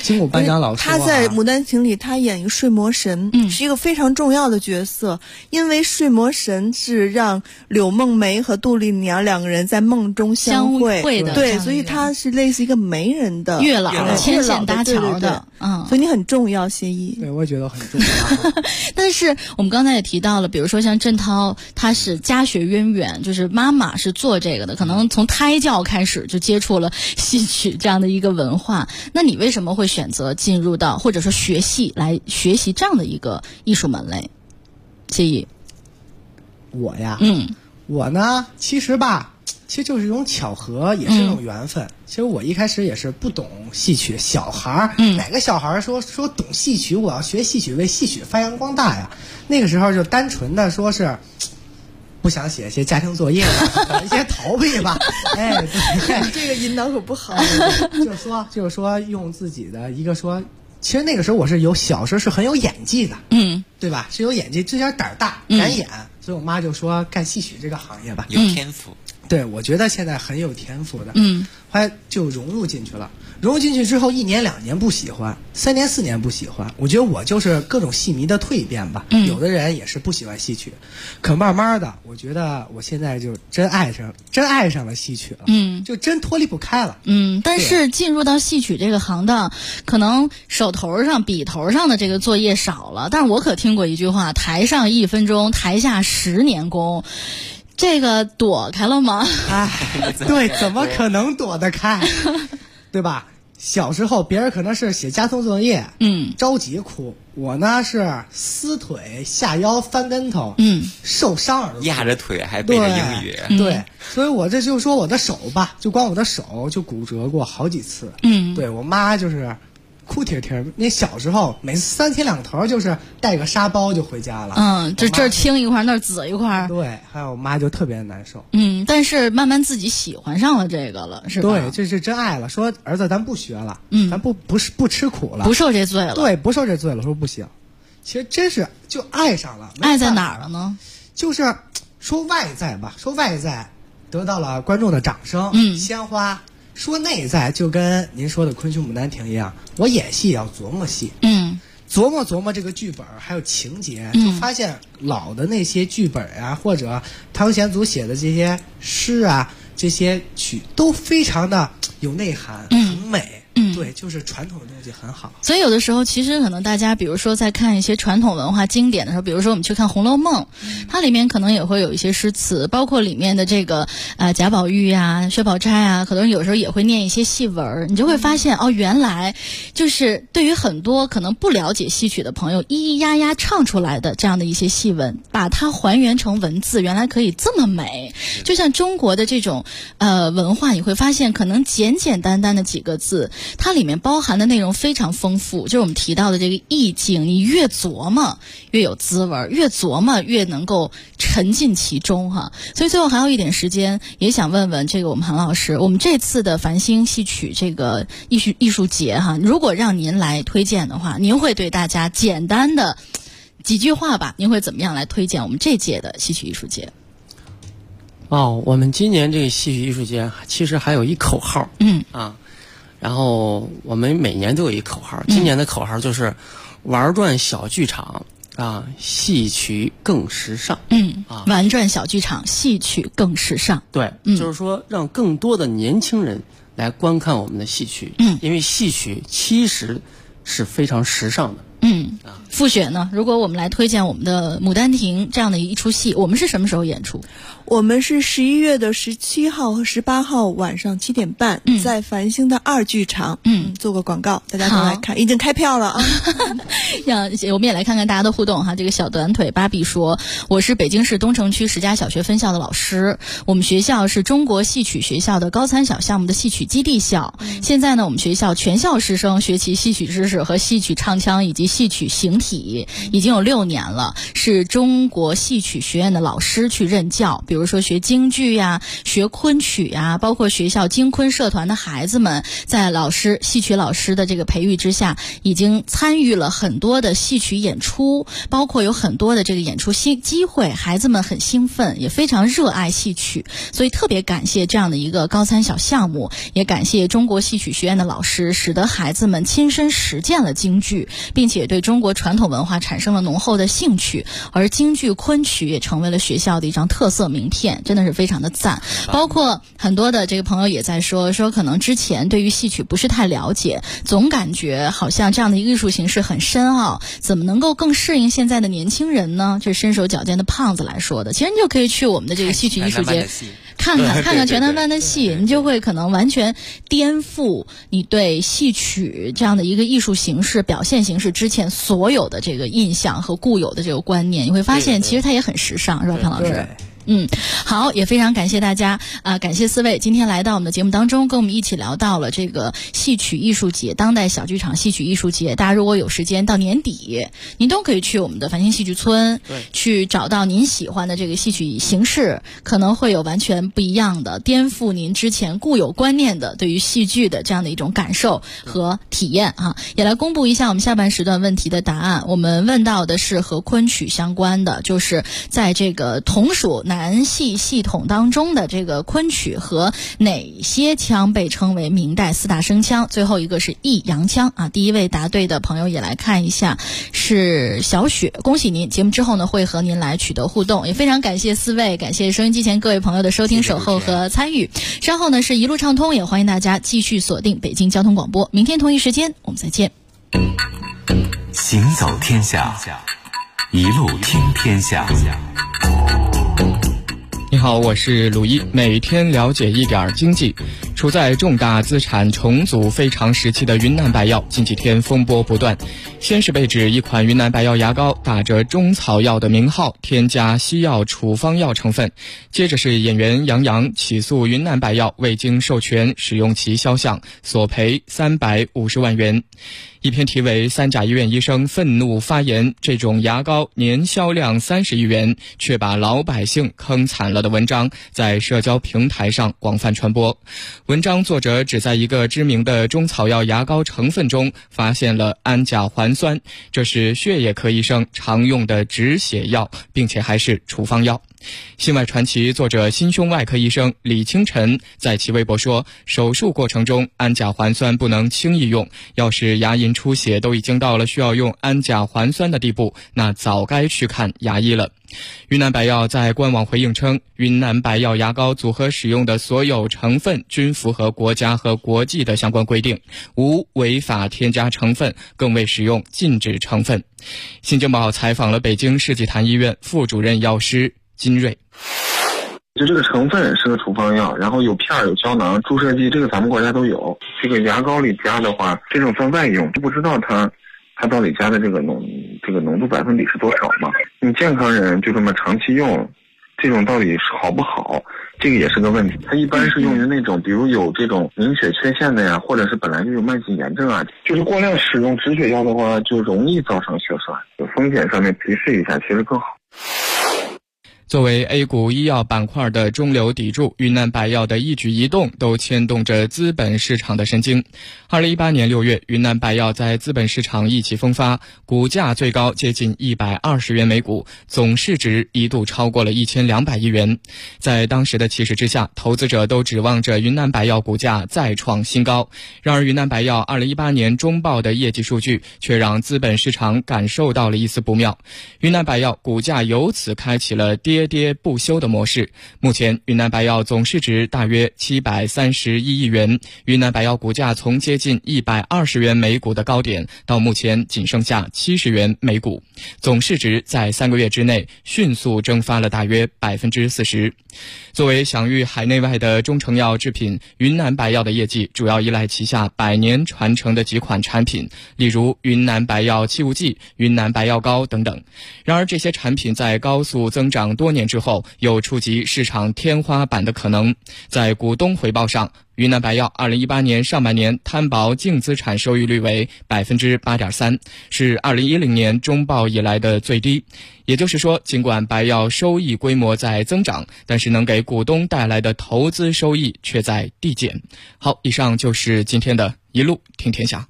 金谷班长老师他在《牡丹亭》里，他演一个睡魔神，是一个非常重要的角色。因为睡魔神是让柳梦梅和杜丽娘两个人在梦中相会的， 对，所以他是类似一个媒人的月老牵线搭桥的， 所以你很重要，谢意。 对，我也觉得很重要。 但是我们刚才也提到了，比如说像郑涛，他是家学渊源，就是妈妈是做这个的，可能从胎教开始就接触了戏曲这样的一个文化。那你为什么会选择进入到或者说学戏来学习这样的一个艺术门类？谢意。 我呀，我呢，其实就是一种巧合，也是一种缘分。其实我一开始也是不懂戏曲，小孩儿，哪个小孩儿说懂戏曲，我要学戏曲，为戏曲发扬光大呀？那个时候就单纯的说是不想写一些家庭作业吧，一些逃避吧。哎，对， 这个引导可不好。 就是说用自己的一个说，其实那个时候我是小时候是很有演技的，对吧？是有演技，这点胆儿大，敢演。所以我妈就说干戏曲这个行业吧， 有天赋。 对，我觉得现在很有天赋的，后来就融入进去了。融入进去之后，1年2年不喜欢，3年4年不喜欢。我觉得我就是各种戏迷的蜕变吧。有的人也是不喜欢戏曲，可慢慢的，我觉得我现在就真爱上了戏曲了。就真脱离不开了。 但是进入到戏曲这个行当，可能手头上笔头上的这个作业少了。但是我可听过一句话：台上1分钟，台下10年功。这个躲开了吗？ 对，怎么可能躲得开？对吧？小时候别人可能是写家庭作业，着急哭，我呢是撕腿下腰翻跟头，受伤而哭， 压着腿还背着英语， 对，所以我这就说我的手吧，就光我的手就骨折过好几次，对我妈就是哭贴贴。那小时候每次3天2头就是带个沙包就回家了， 这青一块那紫一块， 对，还有我妈就特别难受。 但是慢慢自己喜欢上了这个了，是吧？ 对，这是真爱了。说儿子咱不学了，咱不吃苦了， 不受这罪了。 对，不受这罪了。说不行，其实真是就爱上了。 爱在哪儿了呢？ 就是说外在吧，说外在得到了观众的掌声，鲜花。说内在就跟您说的《昆曲牡丹亭》一样，我演戏也要琢磨戏，琢磨这个剧本还有情节，就发现老的那些剧本啊，或者汤显祖写的这些诗啊，这些曲都非常的有内涵，很美。对，就是传统的东西很好。 所以有的时候其实可能大家比如说在看一些传统文化经典的时候，比如说我们去看《红楼梦》，它里面可能也会有一些诗词，包括里面的这个贾宝玉啊、薛宝钗啊，可能有时候也会念一些戏文，你就会发现原来就是对于很多可能不了解戏曲的朋友，咿咿呀呀唱出来的这样的一些戏文，把它还原成文字，原来可以这么美。就像中国的这种文化，你会发现可能简简单单的几个字，它里面包含的内容非常丰富，就是我们提到的这个意境，你越琢磨越有滋味，越琢磨越能够沉浸其中哈。所以最后还有一点时间，也想问问这个我们韩老师，我们这次的繁星戏曲这个艺术节哈，如果让您来推荐的话，您会对大家简单的几句话吧，您会怎么样来推荐我们这届的戏曲艺术节？ 我们今年这个戏曲艺术节其实还有一口号，然后我们每年都有一口号，今年的口号就是玩转小剧场戏曲更时尚。 玩转小剧场，戏曲更时尚。 对，就是说让更多的年轻人来观看我们的戏曲。因为戏曲其实是非常时尚的。 傅雪呢？如果我们来推荐我们的《牡丹亭》这样的一出戏，我们是什么时候演出？ 我们是11月的17号和18号晚上7点半，在繁星的2剧场。做个广告，大家都来看，已经开票了啊！ 我们也来看看大家的互动哈。这个小短腿芭比说：“我是北京市东城区10家小学分校的老师，我们学校是中国戏曲学校的高3小项目的戏曲基地校。现在呢，我们学校全校师生学习戏曲知识和戏曲唱腔以及戏曲形体已经有6年了，是中国戏曲学院的老师去任教。比如说学京剧呀、学昆曲呀，包括学校京昆社团的孩子们，在戏曲老师的这个培育之下，已经参与了很多的戏曲演出，包括有很多的这个演出机会，孩子们很兴奋，也非常热爱戏曲，所以特别感谢这样的一个高参小项目，也感谢中国戏曲学院的老师，使得孩子们亲身实践了京剧，并且对中国传统文化产生了浓厚的兴趣，而京剧昆曲也成为了学校的一张特色名片，真的是非常的赞。包括很多的这个朋友也在说可能之前对于戏曲不是太了解，总感觉好像这样的一个艺术形式很深奥，怎么能够更适应现在的年轻人呢？这是身手矫健的胖子来说的。其实你就可以去我们的这个戏曲艺术节看看全男班的戏，你就会可能完全颠覆你对戏曲这样的一个艺术形式表现形式之前所有的这个印象和固有的这个观念，你会发现其实它也很时尚，是吧，潘老师？好，也非常感谢大家感谢4位今天来到我们的节目当中，跟我们一起聊到了这个戏曲艺术节，当代小剧场戏曲艺术节。大家如果有时间到年底，您都可以去我们的繁星戏剧村，去找到您喜欢的这个戏曲形式，可能会有完全不一样的，颠覆您之前固有观念的对于戏剧的这样的一种感受和体验也来公布一下我们下半时段问题的答案。我们问到的是和昆曲相关的，就是在这个同属南戏系统当中的这个昆曲和哪些腔被称为明代4大声腔？最后一个是弋阳腔第一位答对的朋友也来看一下，是小雪，恭喜您！节目之后呢会和您来取得互动，也非常感谢4位，感谢收音机前各位朋友的收听、守候和参与。稍后呢是一路畅通，也欢迎大家继续锁定北京交通广播，明天同一时间我们再见。 行走天下，一路听天下。 你好，我是鲁一，每天了解一点经济。处在重大资产重组非常时期的云南白药近几天风波不断，先是被指一款云南白药牙膏打着中草药的名号添加西药处方药成分，接着是演员杨洋起诉云南白药未经授权使用其肖像，索赔350万元。一篇题为三甲医院医生愤怒发言，这种牙膏年销量30亿元却把老百姓坑惨了的文章在社交平台上广泛传播。文章作者只在一个知名的中草药牙膏成分中发现了氨甲环酸，这是血液科医生常用的止血药，并且还是处方药。心外传奇作者心胸外科医生李清晨在其微博说，手术过程中氨甲环酸不能轻易用，要是牙龈出血都已经到了需要用氨甲环酸的地步，那早该去看牙医了。云南白药在官网回应称，云南白药牙膏组合使用的所有成分均符合国家和国际的相关规定，无违法添加成分，更未使用禁止成分。新京报采访了北京世纪坛医院副主任药师金瑞。 就这个成分是个处方药，然后有片有胶囊、注射剂，这个咱们国家都有。这个牙膏里加的话，这种算外用，就不知道它到底加的这个浓度百分比是多少嘛？你健康人就这么长期用，这种到底是好不好？这个也是个问题。它一般是用于那种，比如有这种凝血缺陷的呀，或者是本来就有慢性炎症啊，就是过量使用止血药的话，就容易造成血栓。有风险上面提示一下，其实更好。 作为 A 股医药板块的中流砥柱，云南白药的一举一动都牵动着资本市场的神经。2018年6月，云南白药在资本市场意气风发，股价最高接近120元每股，总市值一度超过了1200亿元。在当时的气势之下，投资者都指望着云南白药股价再创新高。然而，云南白药2018年中报的业绩数据却让资本市场感受到了一丝不妙。云南白药股价由此开启了跌跌不休的模式。目前云南白药总市值大约731亿元，云南白药股价从接近120元每股的高点到目前仅剩下70元每股，总市值在3个月之内迅速蒸发了大约40%。作为享誉海内外的中成药制品，云南白药的业绩主要依赖旗下100年传承的几款产品，例如云南白药气雾剂、云南白药膏等等。然而这些产品在高速增长多多年之后有触及市场天花板的可能。在股东回报上，云南白药2018年上半年摊薄净资产收益率为 8.3%， 是2010年中报以来的最低。也就是说，尽管白药收益规模在增长，但是能给股东带来的投资收益却在递减。好，以上就是今天的一路听天下。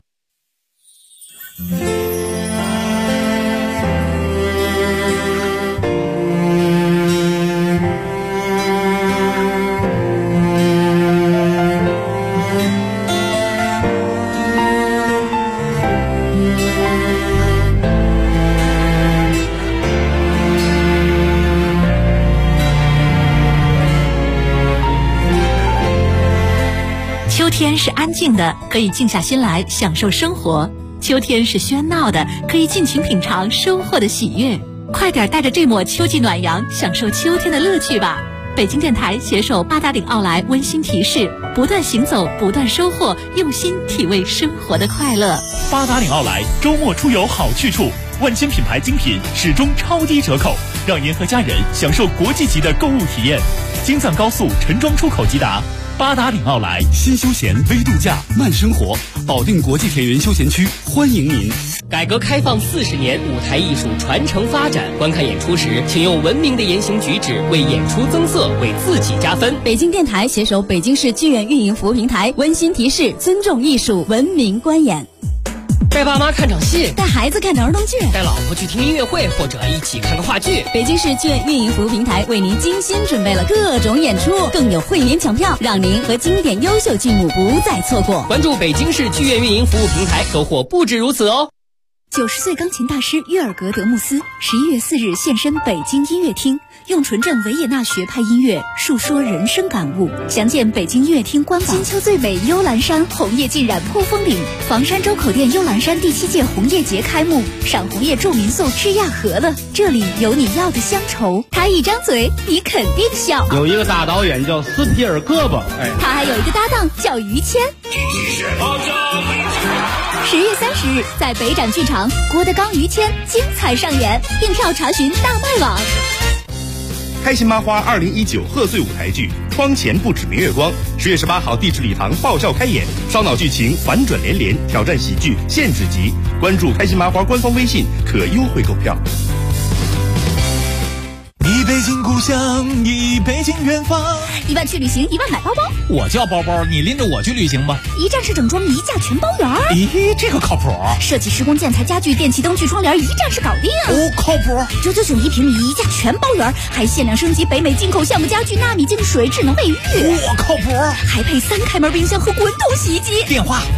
秋天是安静的，可以静下心来享受生活；秋天是喧闹的，可以尽情品尝收获的喜悦。快点带着这抹秋季暖阳，享受秋天的乐趣吧！北京电台携手八达岭奥莱温馨提示：不断行走，不断收获，用心体味生活的快乐。 八达岭奥莱周末出游好去处，万千品牌精品始终超低折扣，让您和家人享受国际级的购物体验。京藏高速陈庄出口即达。八达岭奥莱， 新休闲微度假慢生活，保定国际铁云休闲区欢迎您。 改革开放40年，舞台艺术传承发展。观看演出时，请用文明的言行举止为演出增色，为自己加分。 北京电台携手北京市剧院运营服务平台温馨提示：尊重艺术，文明观演。 带爸妈看场戏， 带孩子看儿童剧， 带老婆去听音乐会，或者一起看个话剧。 北京市剧院运营服务平台为您精心准备了各种演出，更有会员抢票，让您和经典优秀剧目不再错过。 关注北京市剧院运营服务平台，收获不止如此哦。 90岁钢琴大师约尔格·德穆斯11月4日现身北京音乐厅，用纯正维也纳学派音乐述说人生感悟。详见北京音乐厅官网。金秋最美幽兰山，红叶浸染扑风岭。房山周口店幽兰山第7届红叶节开幕，赏红叶助民宿吃亚河了，这里有你要的乡愁。他一张嘴，你肯定笑。 有一个大导演叫斯皮尔胳膊， 他还有一个搭档叫于谦。10月30日，在北展剧场，郭德纲、于谦精彩上演，订票查询大麦网。 开心麻花2019贺岁舞台剧《窗前不止明月光》10月18号地质礼堂爆笑开演，烧脑剧情反转连连，挑战喜剧限制级。关注开心麻花官方微信可优惠购票。 一北京故乡，一北京远方。 1万去旅行，1万买包包。 我叫包包，你拎着我去旅行吧。 一站式整装，一价全包圆。 咦，这个靠谱。 设计施工建材家具电器灯具窗帘，一站式搞定。 哦，靠谱。 999一平米，一价全包圆，还限量升级北美进口橡木家具、纳米净水、智能卫浴。 我靠谱。 还配3开门冰箱和滚筒洗衣机。 电话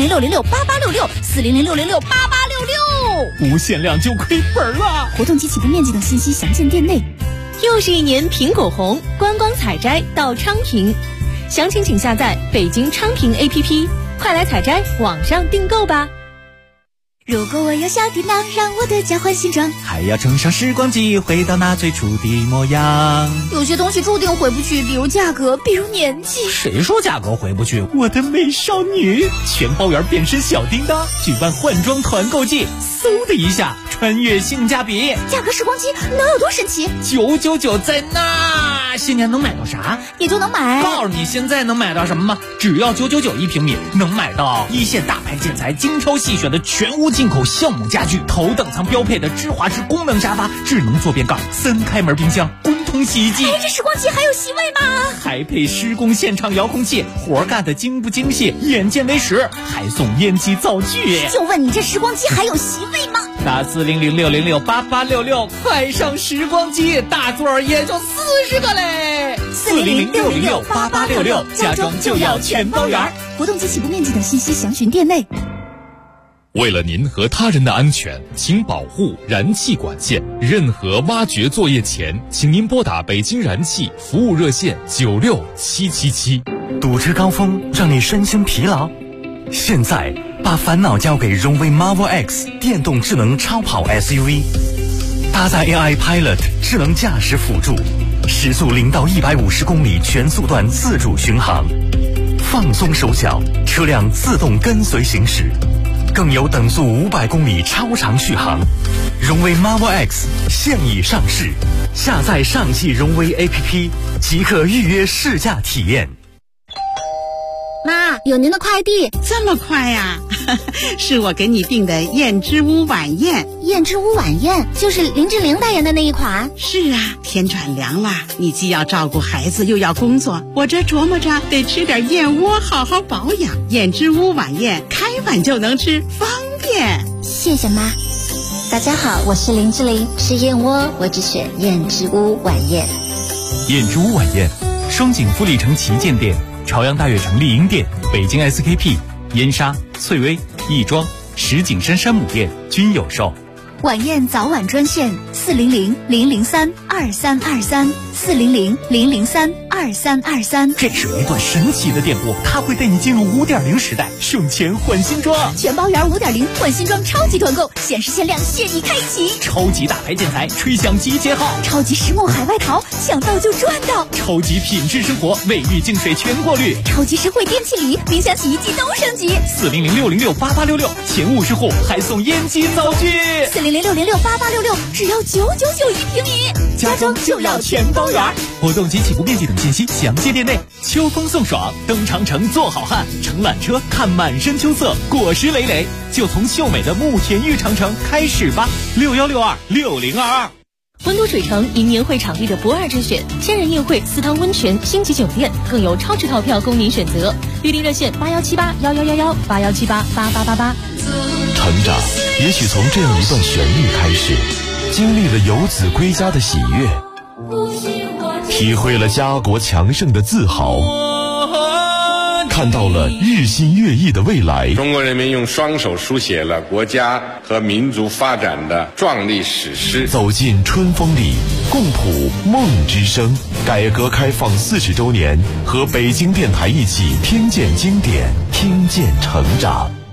4006666，400668866。 不限量就亏本了。 活动及起步面积等信息详见店内。又是一年苹果红，观光采摘到昌平，详情请下载北京昌平 APP， 快来采摘，网上订购吧。如果我有小电脑，让我的家换新装， 还要乘上时光机，回到那最初的模样。 有些东西注定回不去，比如价格，比如年纪。 谁说价格回不去？我的美少女，全包圆变身小叮当，举办换装团购季，嗖的一下穿越性价比。 价格时光机能有多神奇 ？999在那，新年能买到啥？ 也就能买。 告诉你现在能买到什么吗？只要999一平米，能买到一线大牌建材精挑细选的全屋进口橡木家具，头等舱标配的芝华士功能沙发，智能坐便杠，3开门冰箱，滚筒洗衣机。 这时光机还有席位吗？ 还配施工现场遥控器，活干的精不精细，眼见为实，还送烟机灶具。 就问你这时光机还有席位吗？ 打40060688866，快上时光机，大座也就40个嘞。 40060688866， 家装就要全包圆。 活动及起步面积等信息详询店内。 为了您和他人的安全，请保护燃气管线。任何挖掘作业前，请您拨打北京燃气服务热线96777。 堵车高峰让你身心疲劳，现在把烦恼交给荣威 Marvel X 电动智能超跑 SUV， 搭载 AI Pilot 智能驾驶辅助，时速0到150公里全速段自主巡航，放松手脚，车辆自动跟随行驶。 更有等速500公里超长续航。荣威 Marvel X 现已上市，下载上汽荣威 APP 即可预约试驾体验。 妈，有您的快递。 这么快呀？是我给你订的燕之屋晚宴。 燕之屋晚宴就是林志玲代言的那一款。 是啊，天转凉了，你既要照顾孩子又要工作，我这琢磨着得吃点燕窝好好保养。燕之屋晚宴开碗就能吃，方便。 谢谢妈。大家好，我是林志玲，吃燕窝我只选燕之屋晚宴。 燕之屋晚宴，双井富力城旗舰店、朝阳大悦城丽婴店、北京 SKP、燕莎、翠微、亦庄、石景山山姆店均有售。 晚宴早晚专线400-003-2323，400-003-2323。 这是一段神奇的店铺，它会带你进入5.0时代，省钱换新装。 全包圆5.0换新装超级团购，限时限量，现已开启。 超级大牌建材，吹响集结号。 超级实木海外淘，抢到就赚到。 超级品质生活，卫浴净水全过滤。 超级实惠电器礼，冰箱洗衣机都升级。 400-606-8866，前50户还送烟机灶具。 400-606-8866，只要999一平米。 家装就要全包圆。活动及起步面积等信息详见店内。秋风送爽，登长城做好汉，乘缆车看满山秋色，果实累累，就从秀美的慕田峪长城开始吧。6162-6022。 温都水城迎年会场地的不二之选，千人宴会、私汤温泉、星级酒店，更有超值套票供您选择。预订热线81781111，81788888。 成长也许从这样一段旋律开始，经历了游子归家的喜悦，体会了家国强盛的自豪，看到了日新月异的未来。 中国人民用双手书写了国家和民族发展的壮丽史诗。 走进春风里，共谱梦之声。改革开放40周年，和北京电台一起听见经典，听见成长。